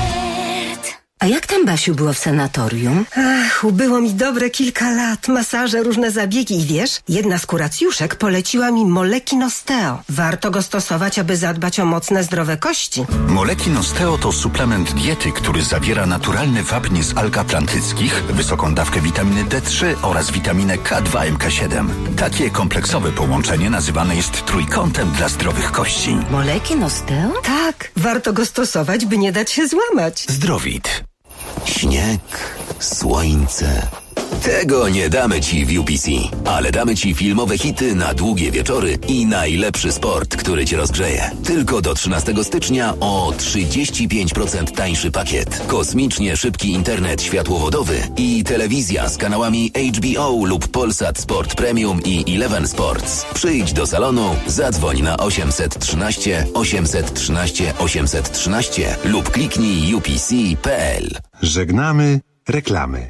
A jak tam, Basiu, było w sanatorium? Ach, ubyło mi dobre kilka lat. Masaże, różne zabiegi i wiesz, jedna z kuracjuszek poleciła mi Moleki Nosteo. Warto go stosować, aby zadbać o mocne, zdrowe kości. Moleki Nosteo to suplement diety, który zawiera naturalny wapń z alg atlantyckich, wysoką dawkę witaminy D trzy oraz witaminę K dwa M K siedem. Takie kompleksowe połączenie nazywane jest trójkątem dla zdrowych kości. Moleki Nosteo? Tak, warto go stosować, by nie dać się złamać. Zdrowit. Śnieg, słońce. Tego nie damy Ci w U P C, ale damy Ci filmowe hity na długie wieczory i najlepszy sport, który Cię rozgrzeje. Tylko do trzynastego stycznia o trzydzieści pięć procent tańszy pakiet. Kosmicznie szybki internet światłowodowy i telewizja z kanałami H B O lub Polsat Sport Premium i Eleven Sports. Przyjdź do salonu, zadzwoń na osiemset trzynaście osiemset trzynaście osiemset trzynaście lub kliknij u p c kropka p l. Żegnamy reklamy.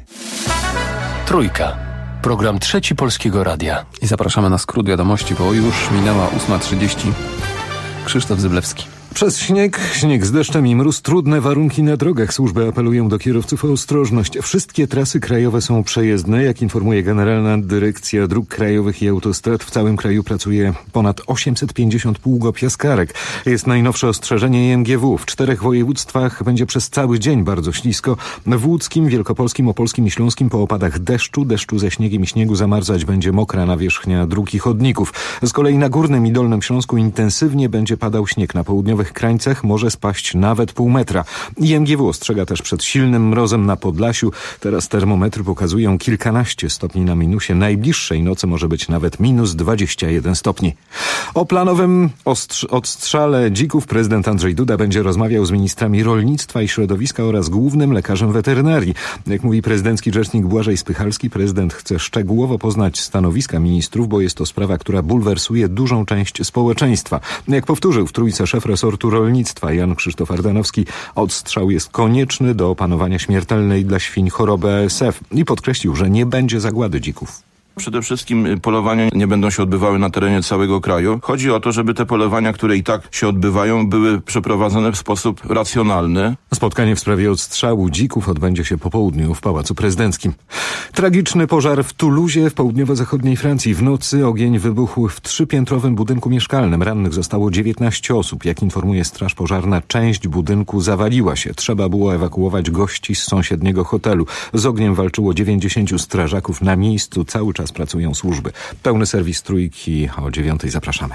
Trójka. Program Trzeci Polskiego Radia. I zapraszamy na skrót wiadomości, bo już minęła ósma trzydzieści. Krzysztof Zyblewski. Przez śnieg, śnieg z deszczem i mróz, trudne warunki na drogach. Służby apelują do kierowców o ostrożność. Wszystkie trasy krajowe są przejezdne. Jak informuje Generalna Dyrekcja Dróg Krajowych i Autostrad, w całym kraju pracuje ponad osiemset pięćdziesiąt pługopiaskarek. Jest najnowsze ostrzeżenie I M G W. W czterech województwach będzie przez cały dzień bardzo ślisko. W łódzkim, wielkopolskim, opolskim i śląskim po opadach deszczu, deszczu ze śniegiem i śniegu zamarzać będzie mokra nawierzchnia dróg i chodników. Z kolei na Górnym i Dolnym Śląsku intensywnie będzie padał śnieg. Na południowych krańcach może spaść nawet pół metra. I M G W ostrzega też przed silnym mrozem na Podlasiu. Teraz termometry pokazują kilkanaście stopni na minusie. Najbliższej nocy może być nawet minus dwadzieścia jeden stopni. O planowym ostrz- odstrzale dzików prezydent Andrzej Duda będzie rozmawiał z ministrami rolnictwa i środowiska oraz głównym lekarzem weterynarii. Jak mówi prezydencki rzecznik Błażej Spychalski, prezydent chce szczegółowo poznać stanowiska ministrów, bo jest to sprawa, która bulwersuje dużą część społeczeństwa. Jak powtórzył w Trójce szef resortu rolnictwa Jan Krzysztof Ardanowski, odstrzał jest konieczny do opanowania śmiertelnej dla świń choroby A S F i podkreślił, że nie będzie zagłady dzików. Przede wszystkim polowania nie będą się odbywały na terenie całego kraju. Chodzi o to, żeby te polowania, które i tak się odbywają, były przeprowadzone w sposób racjonalny. Spotkanie w sprawie odstrzału dzików odbędzie się po południu w Pałacu Prezydenckim. Tragiczny pożar w Toulouse w południowo-zachodniej Francji. W nocy ogień wybuchł w trzypiętrowym budynku mieszkalnym. Rannych zostało dziewiętnaście osób. Jak informuje Straż Pożarna, część budynku zawaliła się. Trzeba było ewakuować gości z sąsiedniego hotelu. Z ogniem walczyło dziewięćdziesięciu strażaków. Na miejscu cały czas pracują służby. Pełny serwis Trójki o dziewiątej. Zapraszamy.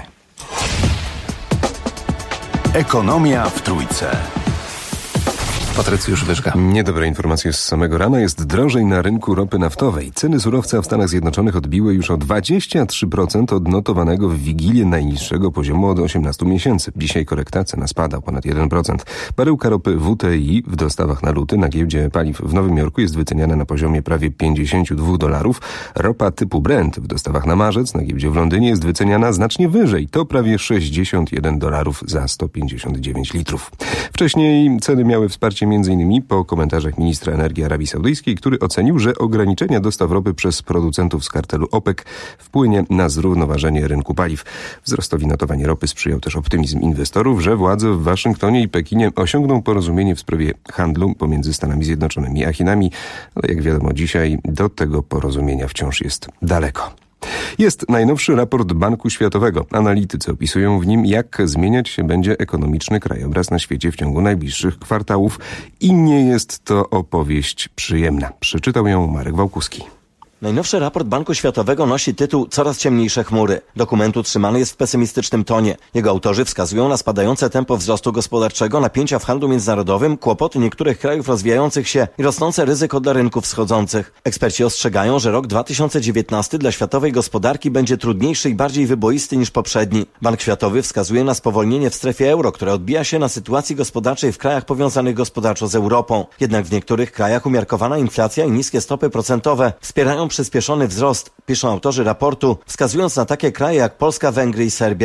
Ekonomia w Trójce. Patrycjusz Wyżga. Niedobre informacje z samego rana. Jest drożej na rynku ropy naftowej. Ceny surowca w Stanach Zjednoczonych odbiły już o dwadzieścia trzy procent od notowanego w Wigilię najniższego poziomu od osiemnastu miesięcy. Dzisiaj korekta, cena spada o ponad jeden procent. Baryłka ropy W T I w dostawach na luty na giełdzie paliw w Nowym Jorku jest wyceniana na poziomie prawie pięćdziesiąt dwa dolarów. Ropa typu Brent w dostawach na marzec na giełdzie w Londynie jest wyceniana znacznie wyżej. To prawie sześćdziesiąt jeden dolarów za sto pięćdziesiąt dziewięć litrów. Wcześniej ceny miały wsparcie między innymi po komentarzach ministra energii Arabii Saudyjskiej, który ocenił, że ograniczenia dostaw ropy przez producentów z kartelu OPEC wpłynie na zrównoważenie rynku paliw. Wzrostowi notowania ropy sprzyjał też optymizm inwestorów, że władze w Waszyngtonie i Pekinie osiągną porozumienie w sprawie handlu pomiędzy Stanami Zjednoczonymi a Chinami, ale jak wiadomo dzisiaj do tego porozumienia wciąż jest daleko. Jest najnowszy raport Banku Światowego. Analitycy opisują w nim, jak zmieniać się będzie ekonomiczny krajobraz na świecie w ciągu najbliższych kwartałów i nie jest to opowieść przyjemna. Przeczytał ją Marek Wałkuski. Najnowszy raport Banku Światowego nosi tytuł Coraz ciemniejsze chmury. Dokument utrzymany jest w pesymistycznym tonie. Jego autorzy wskazują na spadające tempo wzrostu gospodarczego, napięcia w handlu międzynarodowym, kłopoty niektórych krajów rozwijających się i rosnące ryzyko dla rynków wschodzących. Eksperci ostrzegają, że rok dwa tysiące dziewiętnasty dla światowej gospodarki będzie trudniejszy i bardziej wyboisty niż poprzedni. Bank Światowy wskazuje na spowolnienie w strefie euro, które odbija się na sytuacji gospodarczej w krajach powiązanych gospodarczo z Europą. Jednak w niektórych krajach umiarkowana inflacja i niskie stopy procentowe wspierają przyspieszony wzrost, piszą autorzy raportu, wskazując na takie kraje jak Polska, Węgry i Serbia.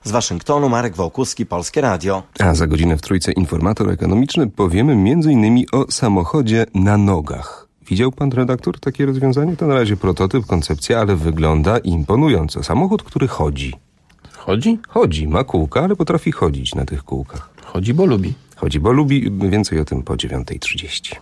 Z Waszyngtonu Marek Wołkuski, Polskie Radio. A za godzinę w Trójce informator ekonomiczny powiemy między innymi o samochodzie na nogach. Widział pan redaktor takie rozwiązanie? To na razie prototyp, koncepcja, ale wygląda imponująco. Samochód, który chodzi. Chodzi? Chodzi, ma kółka, ale potrafi chodzić na tych kółkach. Chodzi, bo lubi. Chodzi, bo lubi. Więcej o tym po dziewiątej trzydzieści.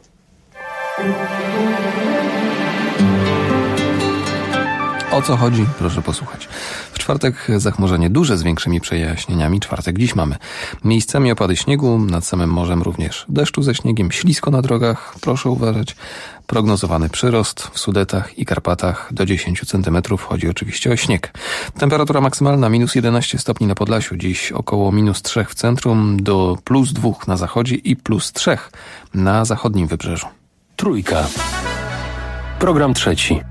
O co chodzi? Proszę posłuchać. W czwartek zachmurzenie duże z większymi przejaśnieniami. Czwartek dziś mamy. Miejscami opady śniegu, nad samym morzem również deszczu ze śniegiem, ślisko na drogach, proszę uważać. Prognozowany przyrost w Sudetach i Karpatach do dziesięć centymetrów. Chodzi oczywiście o śnieg. Temperatura maksymalna minus jedenaście stopni na Podlasiu. Dziś około minus trzy w centrum, do plus dwa na zachodzie i plus trzy na zachodnim wybrzeżu. Trójka. Program trzeci.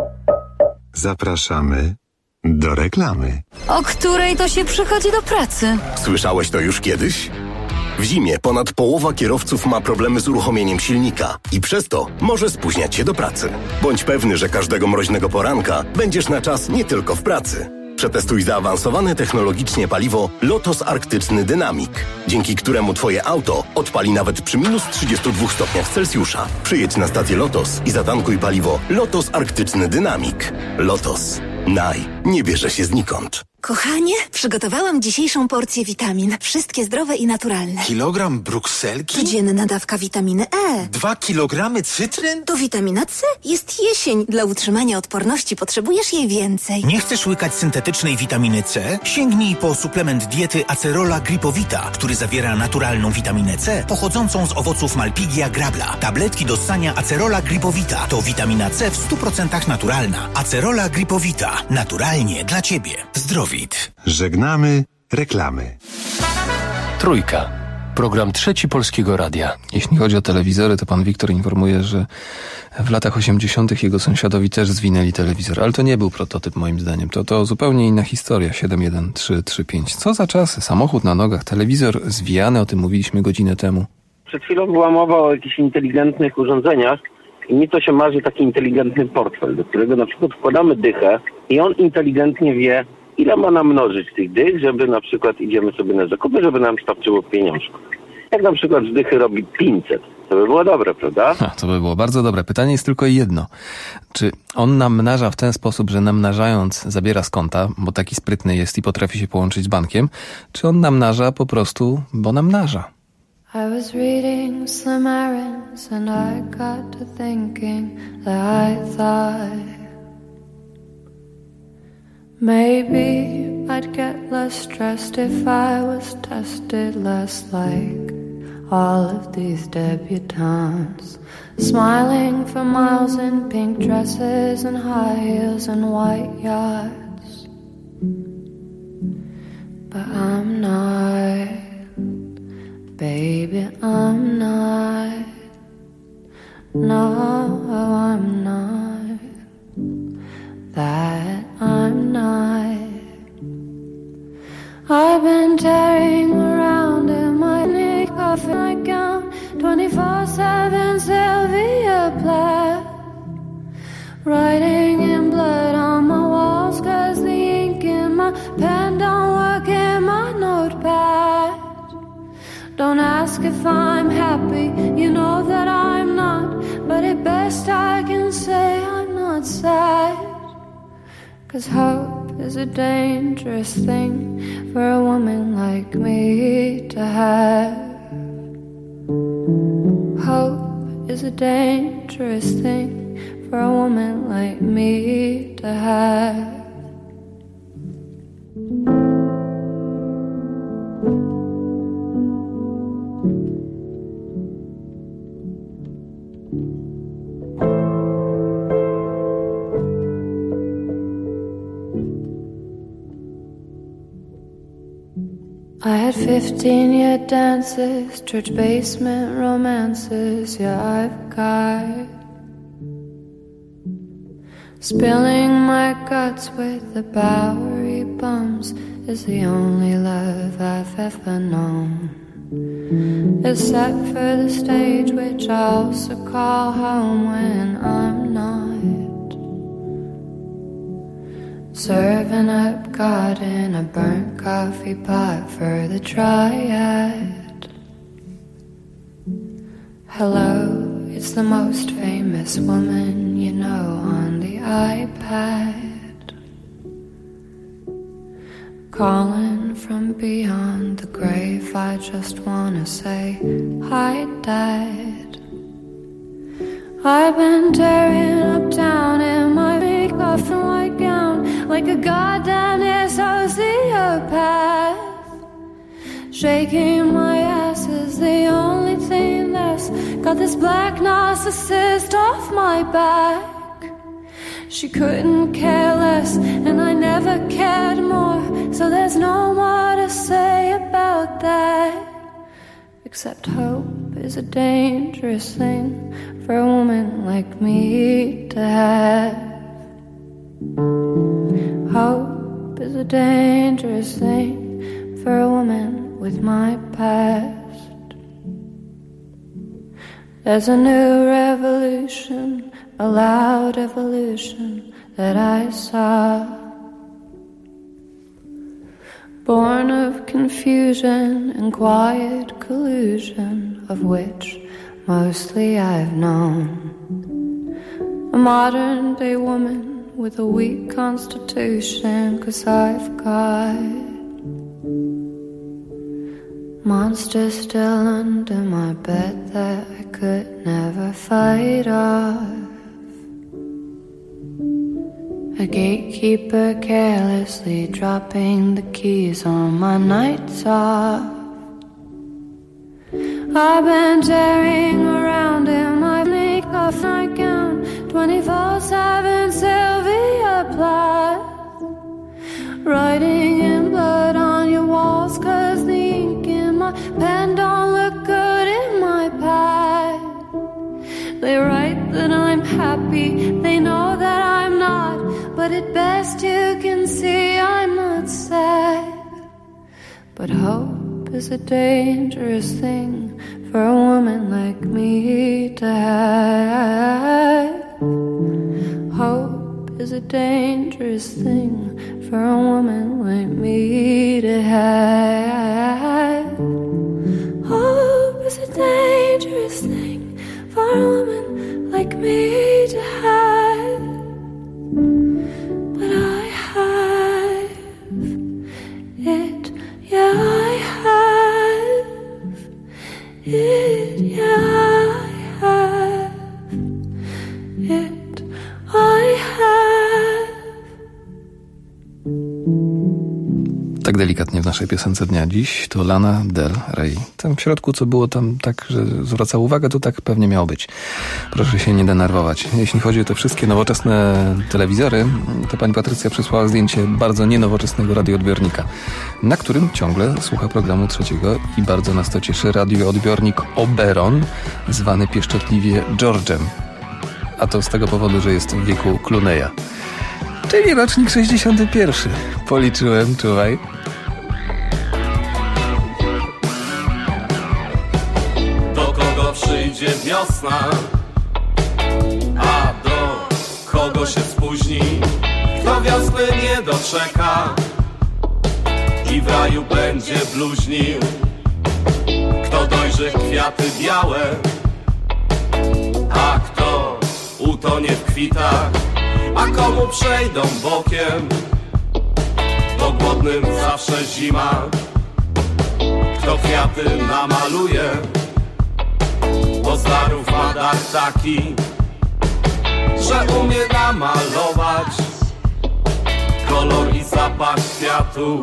Zapraszamy do reklamy. O której to się przychodzi do pracy? Słyszałeś to już kiedyś? W zimie ponad połowa kierowców ma problemy z uruchomieniem silnika i przez to może spóźniać się do pracy. Bądź pewny, że każdego mroźnego poranka będziesz na czas nie tylko w pracy. Przetestuj zaawansowane technologicznie paliwo Lotos Arktyczny Dynamik, dzięki któremu Twoje auto odpali nawet przy minus trzydziestu dwóch stopniach Celsjusza. Przyjedź na stację Lotos i zatankuj paliwo Lotos Arktyczny Dynamik. Lotos. Naj. Nie bierze się znikąd. Kochanie, przygotowałam dzisiejszą porcję witamin. Wszystkie zdrowe i naturalne. Kilogram brukselki? Codzienna dawka witaminy E. Dwa kilogramy cytryn? To witamina C. Jest jesień. Dla utrzymania odporności potrzebujesz jej więcej. Nie chcesz łykać syntetycznej witaminy C? Sięgnij po suplement diety Acerola Gripowita, który zawiera naturalną witaminę C pochodzącą z owoców Malpighia grabla. Tabletki do ssania Acerola Gripowita to witamina C w stu procentach naturalna. Acerola Gripowita. Naturalnie dla Ciebie. Zdrowie. Żegnamy reklamy. Trójka. Program trzeci Polskiego Radia. Jeśli chodzi o telewizory, to pan Wiktor informuje, że w latach osiemdziesiątych jego sąsiadowi też zwinęli telewizor, ale to nie był prototyp moim zdaniem. To, to zupełnie inna historia. siedem jeden trzy trzy pięć. Co za czasy? Samochód na nogach, telewizor zwijany, o tym mówiliśmy godzinę temu. Przed chwilą była mowa o jakichś inteligentnych urządzeniach i mi to się marzy taki inteligentny portfel, do którego na przykład wkładamy dychę i on inteligentnie wie, ile ma nam mnożyć tych dych, żeby na przykład idziemy sobie na zakupy, żeby nam starczyło pieniążków. Jak na przykład z dychy robi pięćset, to by było dobre, prawda? Ha, to by było bardzo dobre. Pytanie jest tylko jedno. Czy on namnaża w ten sposób, że namnażając zabiera z konta, bo taki sprytny jest i potrafi się połączyć z bankiem, czy on namnaża po prostu, bo namnaża? I was reading Samaritans and I got to thinking that I thought maybe I'd get less stressed if I was tested less like all of these debutantes, smiling for miles in pink dresses and high heels and white yachts. But I'm not, baby, I'm not, no, I'm not, that I'm not. I've been tearing around in my knick-off nightgown, twenty-four seven Sylvia Plath, writing in blood on my walls 'cause the ink in my pen don't work in my notepad. Don't ask if I'm happy, you know that I'm not, but at best I can say I'm not sad. 'Cause hope is a dangerous thing for a woman like me to have. Hope is a dangerous thing for a woman like me to have. I had fifteen-year dances, church basement romances, yeah, I've got spilling my guts with the Bowery bums is the only love I've ever known, except for the stage, which I also call home when I'm not. Serving up God in a burnt coffee pot for the triad. Hello, it's the most famous woman you know on the iPad. Calling from beyond the grave, I just wanna say hi, Dad. I've been tearing up down in my big off and white gown like a goddamn sociopath. Shaking my ass is the only thing that's got this black narcissist off my back. She couldn't care less, and I never cared more, so there's no more to say about that. Except hope is a dangerous thing for a woman like me to have. Hope is a dangerous thing for a woman with my past. There's a new revolution, a loud evolution that I saw. Born of confusion and quiet collusion, of which mostly I've known. A modern day woman with a weak constitution, 'cause I've got monsters still under my bed that I could never fight off. A gatekeeper carelessly dropping the keys on my nights off. I've been tearing around in my make-off nightgown, twenty-four seven Sylvia Plath, writing in blood on your walls 'cause the ink in my pen don't look good in my pad. They write that I'm happy, they know that I'm not, but at best you can see I'm not sad. But hope is a dangerous thing for a woman like me to have. Hope is a dangerous thing for a woman like me to have. Hope is a dangerous thing for a woman like me to have. But I have it, yeah, I have it, yeah, I have it, I have. Tak delikatnie w naszej piosence dnia dziś to Lana Del Rey. Tam w środku, co było tam tak, że zwraca uwagę, to tak pewnie miało być. Proszę się nie denerwować. Jeśli chodzi o te wszystkie nowoczesne telewizory, to pani Patrycja przysłała zdjęcie bardzo nienowoczesnego radioodbiornika, na którym ciągle słucha programu trzeciego i bardzo nas to cieszy. Radioodbiornik Oberon, zwany pieszczotliwie George'em. A to z tego powodu, że jest w wieku Clooney'a. Czyli rocznik sześćdziesiąty pierwszy. Policzyłem, czuwaj. Do kogo przyjdzie wiosna, a do kogo się spóźni, kto wiosny nie doczeka i w raju będzie bluźnił, kto dojrzy kwiaty białe, a kto utonie w kwitach, a komu przejdą bokiem, bo głodnym zawsze zima. Kto kwiaty namaluje, bo z darów ma dar taki, że umie namalować kolor i zapach kwiatów.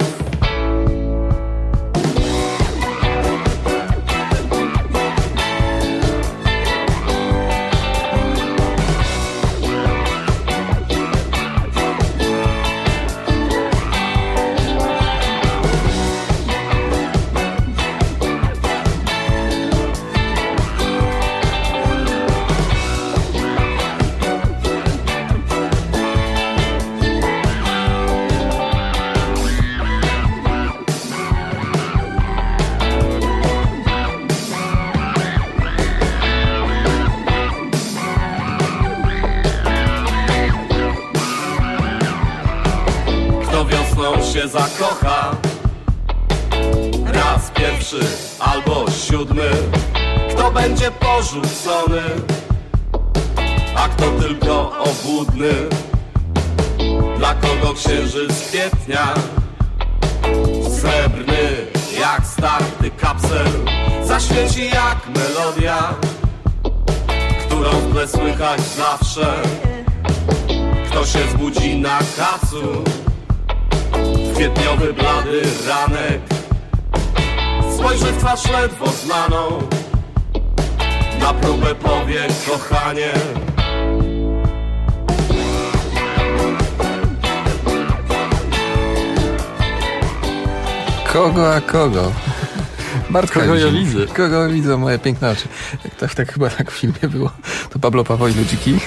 którą się zakocha. Raz pierwszy albo siódmy, kto będzie porzucony, a kto tylko obłudny. Dla kogo księżyc kwietnia, srebrny jak starty kapsel, zaświeci jak melodia, którą w tle słychać zawsze. Kto się zbudzi na kacu, w kwietniowy blady ranek, spojrzy w twarz ledwo znaną, na próbę powie kochanie. Kogo, a kogo? Bartka Kogo ja widzi. widzę? Kogo widzę, moje piękne oczy. Tak, tak, tak chyba tak w filmie było. To Pablo Paweł i Ludziki.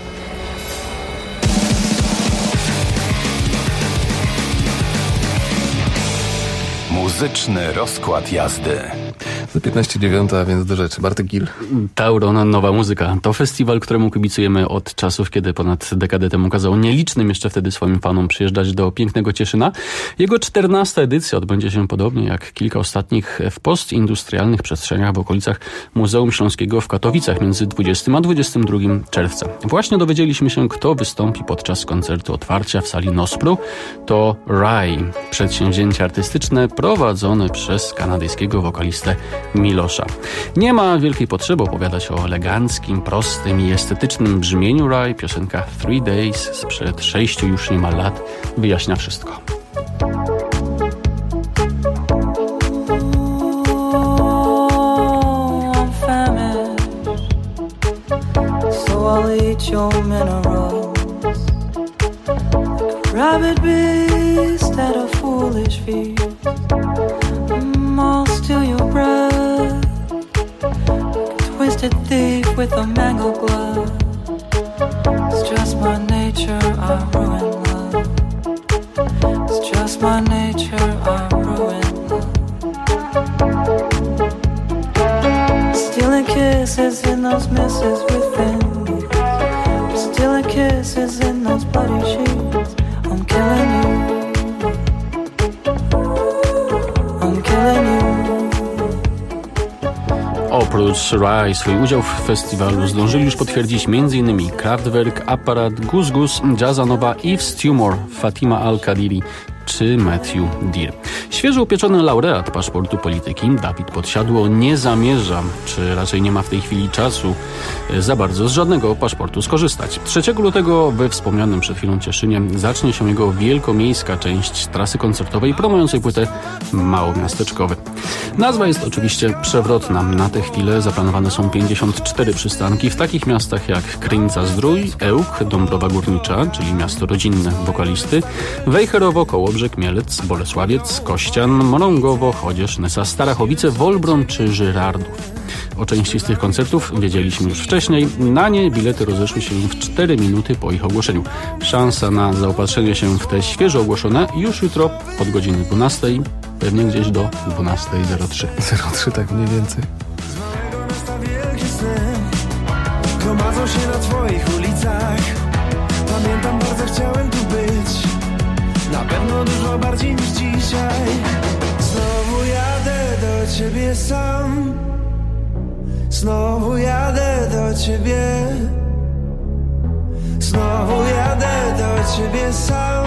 Muzyczny rozkład jazdy. Za piętnaście dziewiąta, więc do rzeczy. Bartek Gil. Tauron, nowa muzyka. To festiwal, któremu kibicujemy od czasów, kiedy ponad dekadę temu kazał nielicznym jeszcze wtedy swoim fanom przyjeżdżać do pięknego Cieszyna. Jego czternasta edycja odbędzie się podobnie jak kilka ostatnich w postindustrialnych przestrzeniach w okolicach Muzeum Śląskiego w Katowicach między dwudziestego a dwudziestego drugiego czerwca. Właśnie dowiedzieliśmy się, kto wystąpi podczas koncertu otwarcia w sali Nospru. To Rai, przedsięwzięcie artystyczne prowadzone przez kanadyjskiego wokalistę Milosza. Nie ma wielkiej potrzeby opowiadać o eleganckim, prostym i estetycznym brzmieniu Rai. Piosenka Three Days sprzed sześciu już niemal lat wyjaśnia wszystko. Rabbit beast at a foolish feast. I'll steal your breath. Twisted thief with a mango glove. It's just my nature, I ruin love. It's just my nature, I ruin love. Stealing kisses in those misses within. Stealing kisses in those bloody sheets. I'm killing you. I'm killing you. Oprócz Rai swój udział w festiwalu zdążyli już potwierdzić m.in. Kraftwerk, Aparat, Gus Gus, Jazzanowa, Yves Tumor, Fatima Al-Kadiri czy Matthew Deere. Świeżo upieczony laureat paszportu polityki Dawid Podsiadło nie zamierza, czy raczej nie ma w tej chwili czasu za bardzo z żadnego paszportu skorzystać. trzeciego lutego we wspomnianym przed chwilą Cieszynie zacznie się jego wielkomiejska część trasy koncertowej promującej płytę Małomiasteczkowy. Nazwa jest oczywiście przewrotna. Na tę chwilę zaplanowane są pięćdziesiąt cztery przystanki w takich miastach jak Krynica-Zdrój, Ełk, Dąbrowa Górnicza, czyli miasto rodzinne wokalisty, Wejherowo, Kołobrzeg, Mielec, Bolesławiec, Kościan, Mrągowo, Chodzież, Nysa, Starachowice, Wolbrom czy Żyrardów. O części z tych koncertów wiedzieliśmy już wcześniej. Na nie bilety rozeszły się w cztery minuty po ich ogłoszeniu. Szansa na zaopatrzenie się w te świeżo ogłoszone już jutro od godziny dwunastej, pewnie gdzieś do dwunastej zero trzy. zero trzy, tak mniej więcej. Gromadzą się na twoich ulicach. Pamiętam, bardzo chciałem tu być. Na pewno dużo bardziej niż dzisiaj. Znowu jadę do ciebie sam. Znowu jadę do ciebie. Znowu jadę do ciebie sam.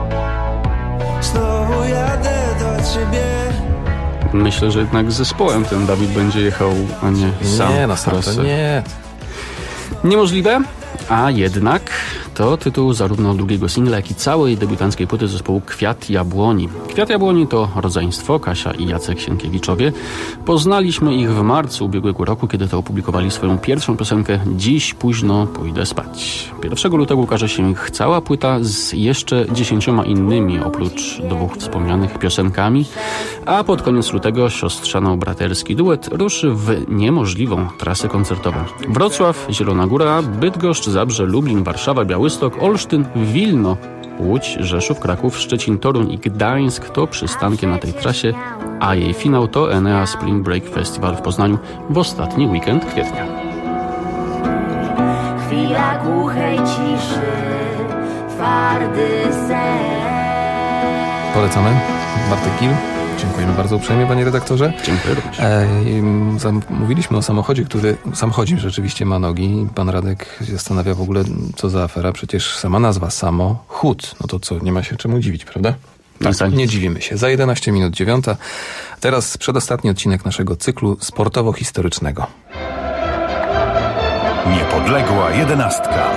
Znowu jadę do ciebie. Myślę, że jednak z zespołem ten Dawid będzie jechał, a nie sam. Nie, na sam to nie. Niemożliwe, a jednak to tytuł zarówno drugiego singla, jak i całej debiutanckiej płyty zespołu Kwiat Jabłoni. Kwiat Jabłoni to rodzeństwo, Kasia i Jacek Sienkiewiczowie. Poznaliśmy ich w marcu ubiegłego roku, kiedy to opublikowali swoją pierwszą piosenkę Dziś późno pójdę spać. pierwszego lutego ukaże się ich cała płyta z jeszcze dziesięcioma innymi, oprócz dwóch wspomnianych piosenkami, a pod koniec lutego siostrzano-braterski duet ruszy w niemożliwą trasę koncertową. Wrocław, Zielona Góra, Bydgoszcz, Zabrze, Lublin, Warszawa, Białystok, Olsztyn, Wilno, Łódź, Rzeszów, Kraków, Szczecin, Toruń i Gdańsk to przystanki na tej trasie, a jej finał to Enea Spring Break Festival w Poznaniu w ostatni weekend kwietnia. Chwila głuchej ciszy, twardy sen. Polecamy. Bartek Gil. Dziękujemy bardzo uprzejmie, panie redaktorze. Dziękuję również. E, mówiliśmy o samochodzie, który... Samochodzie rzeczywiście ma nogi. Pan Radek się zastanawia w ogóle, co za afera. Przecież sama nazwa, samochód. No to co, nie ma się czemu dziwić, prawda? Tak, tak, nie dziwimy się. Za jedenaście minut dziewiąta. Teraz przedostatni odcinek naszego cyklu sportowo-historycznego. Niepodległa jedenastka.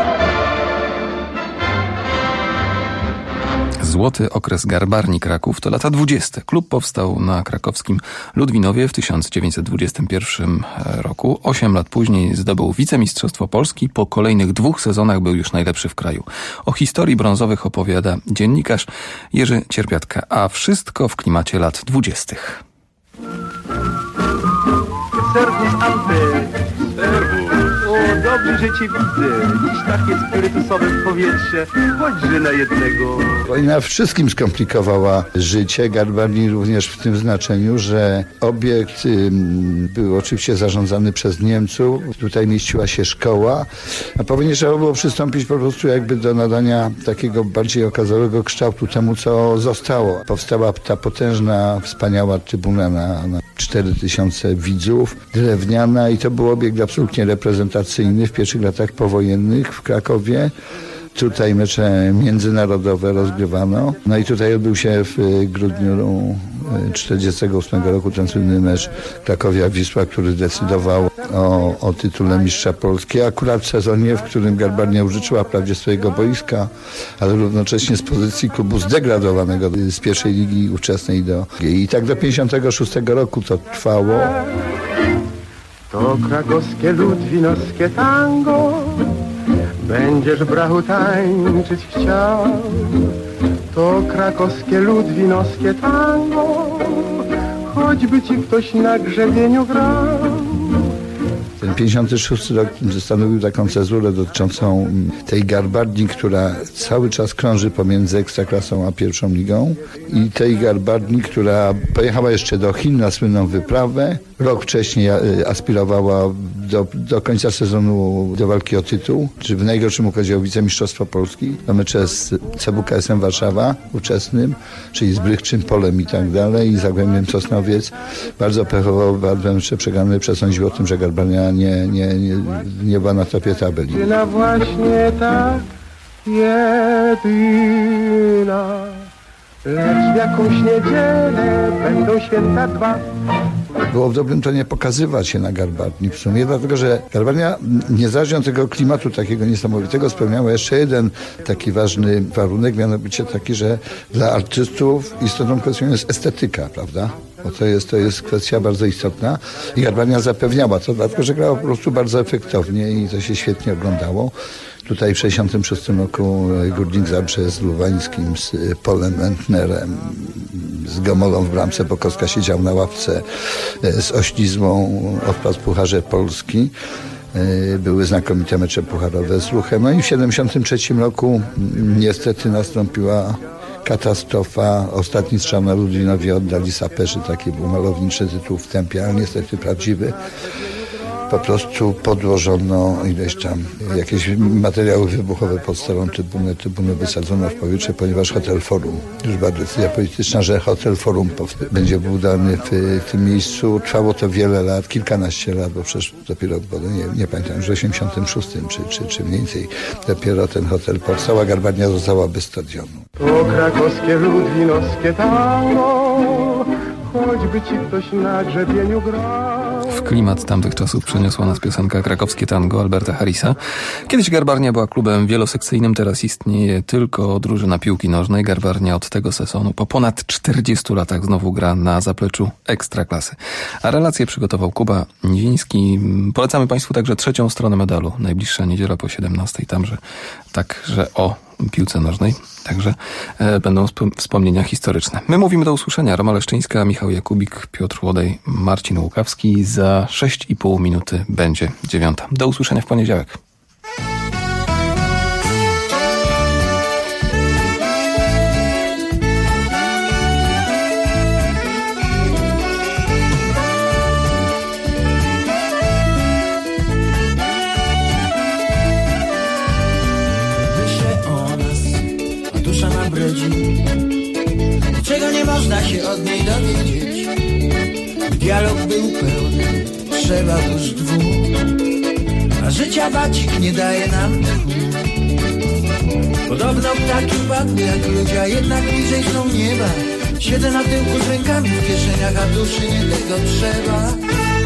Złoty okres Garbarni Kraków to lata dwudzieste. Klub powstał na krakowskim Ludwinowie w tysiąc dziewięćset dwudziestym pierwszym roku. Osiem lat później zdobył wicemistrzostwo Polski. Po kolejnych dwóch sezonach był już najlepszy w kraju. O historii brązowych opowiada dziennikarz Jerzy Cierpiatka, a wszystko w klimacie lat dwudziestych. Serwus Anty! Serwus! O, dobrze, że cię widzę. Dziś takie spirytusowe powietrze. Chodźże na jednego. Wojna wszystkim skomplikowała życie. Garbarni również w tym znaczeniu, że obiekt ym, był oczywiście zarządzany przez Niemców. Tutaj mieściła się szkoła, a po wojnie trzeba było przystąpić po prostu jakby do nadania takiego bardziej okazałego kształtu temu, co zostało. Powstała ta potężna, wspaniała trybuna na, na cztery tysiące widzów, drewniana, i to był obiekt absolutnie reprezentacyjny w pierwszych latach powojennych w Krakowie. Tutaj mecze międzynarodowe rozgrywano. No i tutaj odbył się w grudniu czterdziestego ósmego roku ten słynny mecz Krakowia-Wisła, który decydował o, o tytule mistrza Polski. Akurat w sezonie, w którym Garbarnia użyczyła wprawdzie swojego boiska, ale równocześnie z pozycji klubu zdegradowanego z pierwszej ligi ówczesnej do i tak do pięćdziesiątego szóstego roku to trwało. To krakowskie ludwinowskie tango, będziesz brachu tańczyć chciał. To krakowskie ludwinowskie tango, choćby ci ktoś na grzebieniu grał. Ten pięćdziesiąty szósty rok stanowił taką cezurę dotyczącą tej Garbarni, która cały czas krąży pomiędzy Ekstraklasą a pierwszą ligą, i tej Garbarni, która pojechała jeszcze do Chin na słynną wyprawę. Rok wcześniej aspirowała do, do końca sezonu do walki o tytuł, czy w najgorszym układzie o wicemistrzostwo Polski. To mecze z C W K S-em Warszawa ówczesnym, czyli z Brychczym Polem i tak dalej, i Zagłębiem Sosnowiec. Bardzo pechowo bardzo mecze przegrane przesądziło o tym, że Garbarnia nie, nie, nie, nie była na topie tabeli. Jedyna właśnie tak, jedyna, lecz w jakąś niedzielę będą święta dwa. Było w dobrym tonie pokazywać się na Garbarni w sumie, dlatego że Garbarnia, niezależnie od tego klimatu takiego niesamowitego, spełniała jeszcze jeden taki ważny warunek, mianowicie taki, że dla artystów istotną kwestią jest estetyka, prawda? Bo to jest, to jest kwestia bardzo istotna i Garbarnia zapewniała to, dlatego że grała po prostu bardzo efektownie i to się świetnie oglądało. Tutaj w sześćdziesiątym szóstym roku Górnik Zabrze z Luwańskim, z Polem Entnerem, z Gomolą w bramce, bo Kostka siedział na ławce, z Oślizmą o wpad Pucharze Polski. Były znakomite mecze pucharowe z Ruchem. No i w siedemdziesiątym trzecim roku niestety nastąpiła katastrofa. Ostatni strzał na Ludwinowie oddali saperzy. Taki był malowniczy tytuł w tempie, ale niestety prawdziwy. Po prostu podłożono ileś tam jakieś materiały wybuchowe pod starą trybunę. Trybunę wysadzono w powietrze, ponieważ Hotel Forum, już była decyzja polityczna, że Hotel Forum będzie budowany w, w tym miejscu. Trwało to wiele lat, kilkanaście lat, bo przecież dopiero, bo nie, nie pamiętam, że w osiemdziesiątym szóstym czy, czy, czy mniej więcej dopiero ten hotel powstał, a Garbarnia została bez stadionu. To krakowskie ludwinowskie tango, choćby ci ktoś na grzebieniu grał. W klimat tamtych czasów przeniosła nas piosenka Krakowskie Tango Alberta Harrisa. Kiedyś Garbarnia była klubem wielosekcyjnym, teraz istnieje tylko drużyna piłki nożnej. Garbarnia od tego sezonu po ponad czterdziestu latach znowu gra na zapleczu Ekstraklasy. A relację przygotował Kuba Niwiński. Polecamy Państwu także trzecią stronę medalu. Najbliższa niedziela po siedemnastej, tamże także o piłce nożnej. Także e, będą wspomnienia historyczne. My mówimy do usłyszenia. Roma Leszczyńska, Michał Jakubik, Piotr Łodej, Marcin Łukawski. Za sześć i pół minuty będzie dziewiąta. Do usłyszenia w poniedziałek. czego nie można się od niej dowiedzieć. Dialog był pełny, trzeba już dwóch, a życia bacik nie daje nam tchu. Podobno ptaki padły jak ludzie, a jednak bliżej są nieba. Siedzę na tyłku z rękami w kieszeniach, a duszy nie tego trzeba.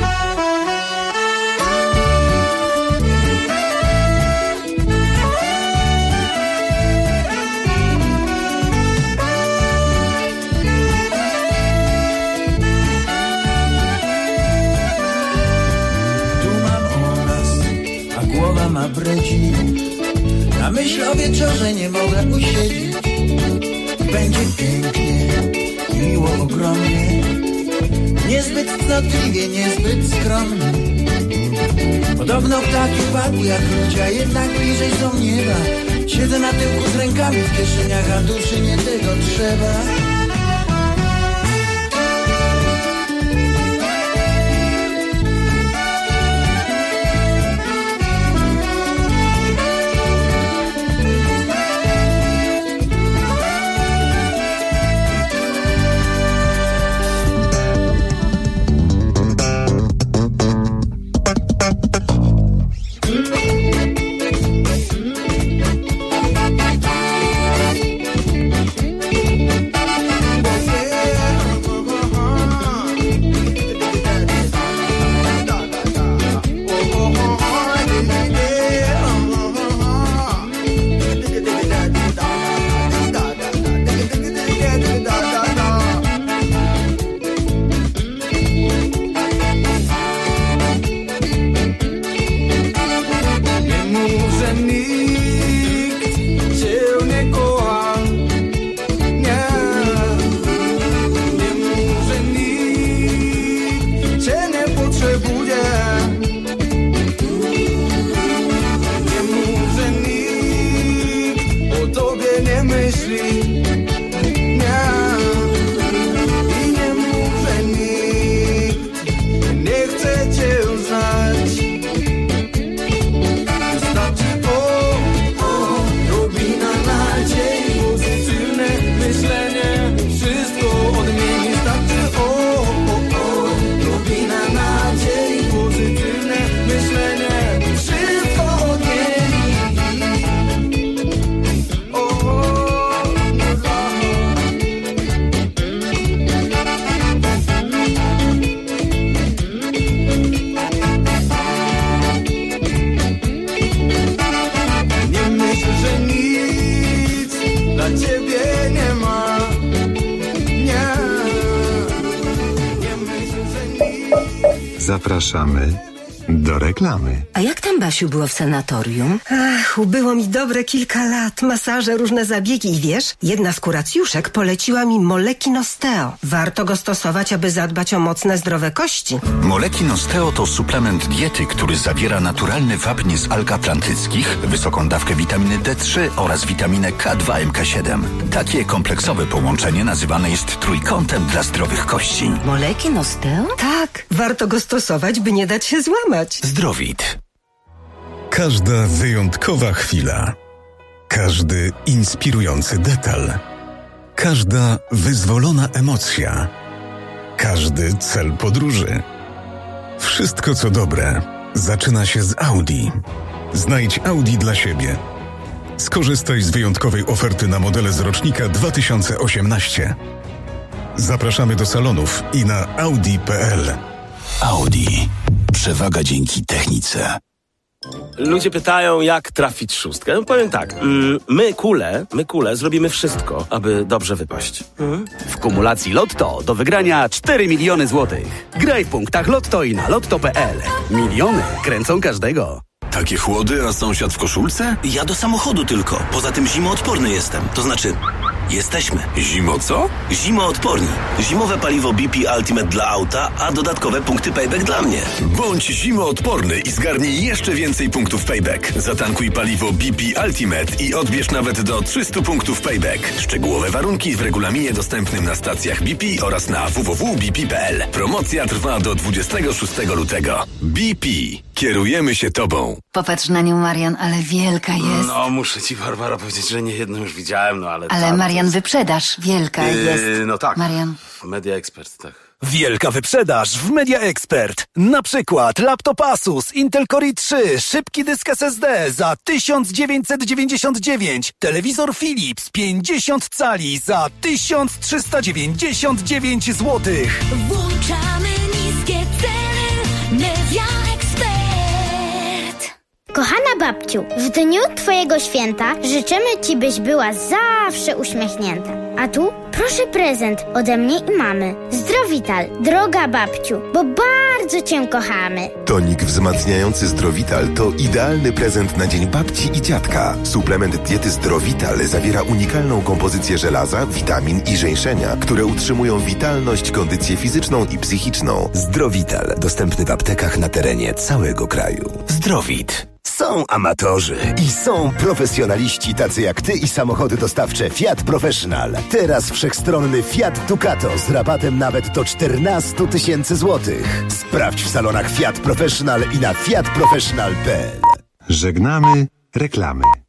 Głowa ma bredzi, na myśl o wieczorze nie mogę usiedzieć. Będzie pięknie, miło ogromnie, niezbyt cnotliwie, niezbyt skromnie. Podobno ptaki padły jak ludzie, a jednak bliżej są nieba. Siedzę na tyłku z rękami w kieszeniach, a duszy nie tego trzeba. Zapraszamy do reklamy. A jak tam, Basiu, było w sanatorium? Ach, ubyło mi dobre kilka lat. Masaże, różne zabiegi i wiesz, jedna z kuracjuszek poleciła mi Moleki Osteo. Warto go stosować, aby zadbać o mocne, zdrowe kości. Moleki Osteo to suplement diety, który zawiera naturalny wapń z alg atlantyckich, wysoką dawkę witaminy D trzy oraz witaminę K dwa M K siedem. Takie kompleksowe połączenie nazywane jest trójkątem dla zdrowych kości. Moleki Osteo? Tak, warto go stosować, by nie dać się złamać. Zdrowit. Każda wyjątkowa chwila, każdy inspirujący detal, każda wyzwolona emocja, każdy cel podróży. Wszystko co dobre zaczyna się z Audi. Znajdź Audi dla siebie. Skorzystaj z wyjątkowej oferty na modele z rocznika dwa tysiące osiemnaście. Zapraszamy do salonów i na audi kropka p l. Audi. Przewaga dzięki technice. Ludzie pytają, jak trafić szóstkę. No powiem tak, mm, my kule, my kule zrobimy wszystko, aby dobrze wypaść. Mhm. W kumulacji Lotto do wygrania cztery miliony złotych. Graj w punktach Lotto i na lotto kropka p l. Miliony kręcą każdego. Takie chłody, a sąsiad w koszulce? Ja do samochodu tylko. Poza tym zimoodporny jestem. To znaczy, jesteśmy. Zimo co? Zimoodporni. Zimowe paliwo B P Ultimate dla auta, a dodatkowe punkty payback dla mnie. Bądź zimoodporny i zgarnij jeszcze więcej punktów payback. Zatankuj paliwo B P Ultimate i odbierz nawet do trzysta punktów payback. Szczegółowe warunki w regulaminie dostępnym na stacjach B P oraz na w w w kropka b p kropka p l. Promocja trwa do dwudziestego szóstego lutego. B P. Kierujemy się tobą. Popatrz na nią, Marian, ale wielka jest. No, muszę ci, Barbara, powiedzieć, że nie jedną już widziałem, no ale... Ale ta, Marian, Marian, wyprzedaż wielka Yy, jest. no tak. Marian. Media Expert, tak. Wielka wyprzedaż w Media Expert. Na przykład laptop Asus Intel Core i trzy, szybki dysk S S D za tysiąc dziewięćset dziewięćdziesiąt dziewięć, telewizor Philips pięćdziesiąt cali za tysiąc trzysta dziewięćdziesiąt dziewięć złotych. Włączamy niskie ceny. Media Expert. Kochana babciu, w dniu twojego święta życzymy ci, byś była zawsze uśmiechnięta. A tu proszę prezent ode mnie i mamy. Zdrowital, droga babciu, bo bardzo cię kochamy. Tonik wzmacniający Zdrowital to idealny prezent na dzień babci i dziadka. Suplement diety Zdrowital zawiera unikalną kompozycję żelaza, witamin i żeńszenia, które utrzymują witalność, kondycję fizyczną i psychiczną. Zdrowital, dostępny w aptekach na terenie całego kraju. Zdrowit. Są amatorzy i są profesjonaliści tacy jak ty i samochody dostawcze Fiat Professional. Teraz wszechstronny Fiat Ducato z rabatem nawet do czternaście tysięcy złotych. Sprawdź w salonach Fiat Professional i na fiat professional kropka p l. Żegnamy reklamy.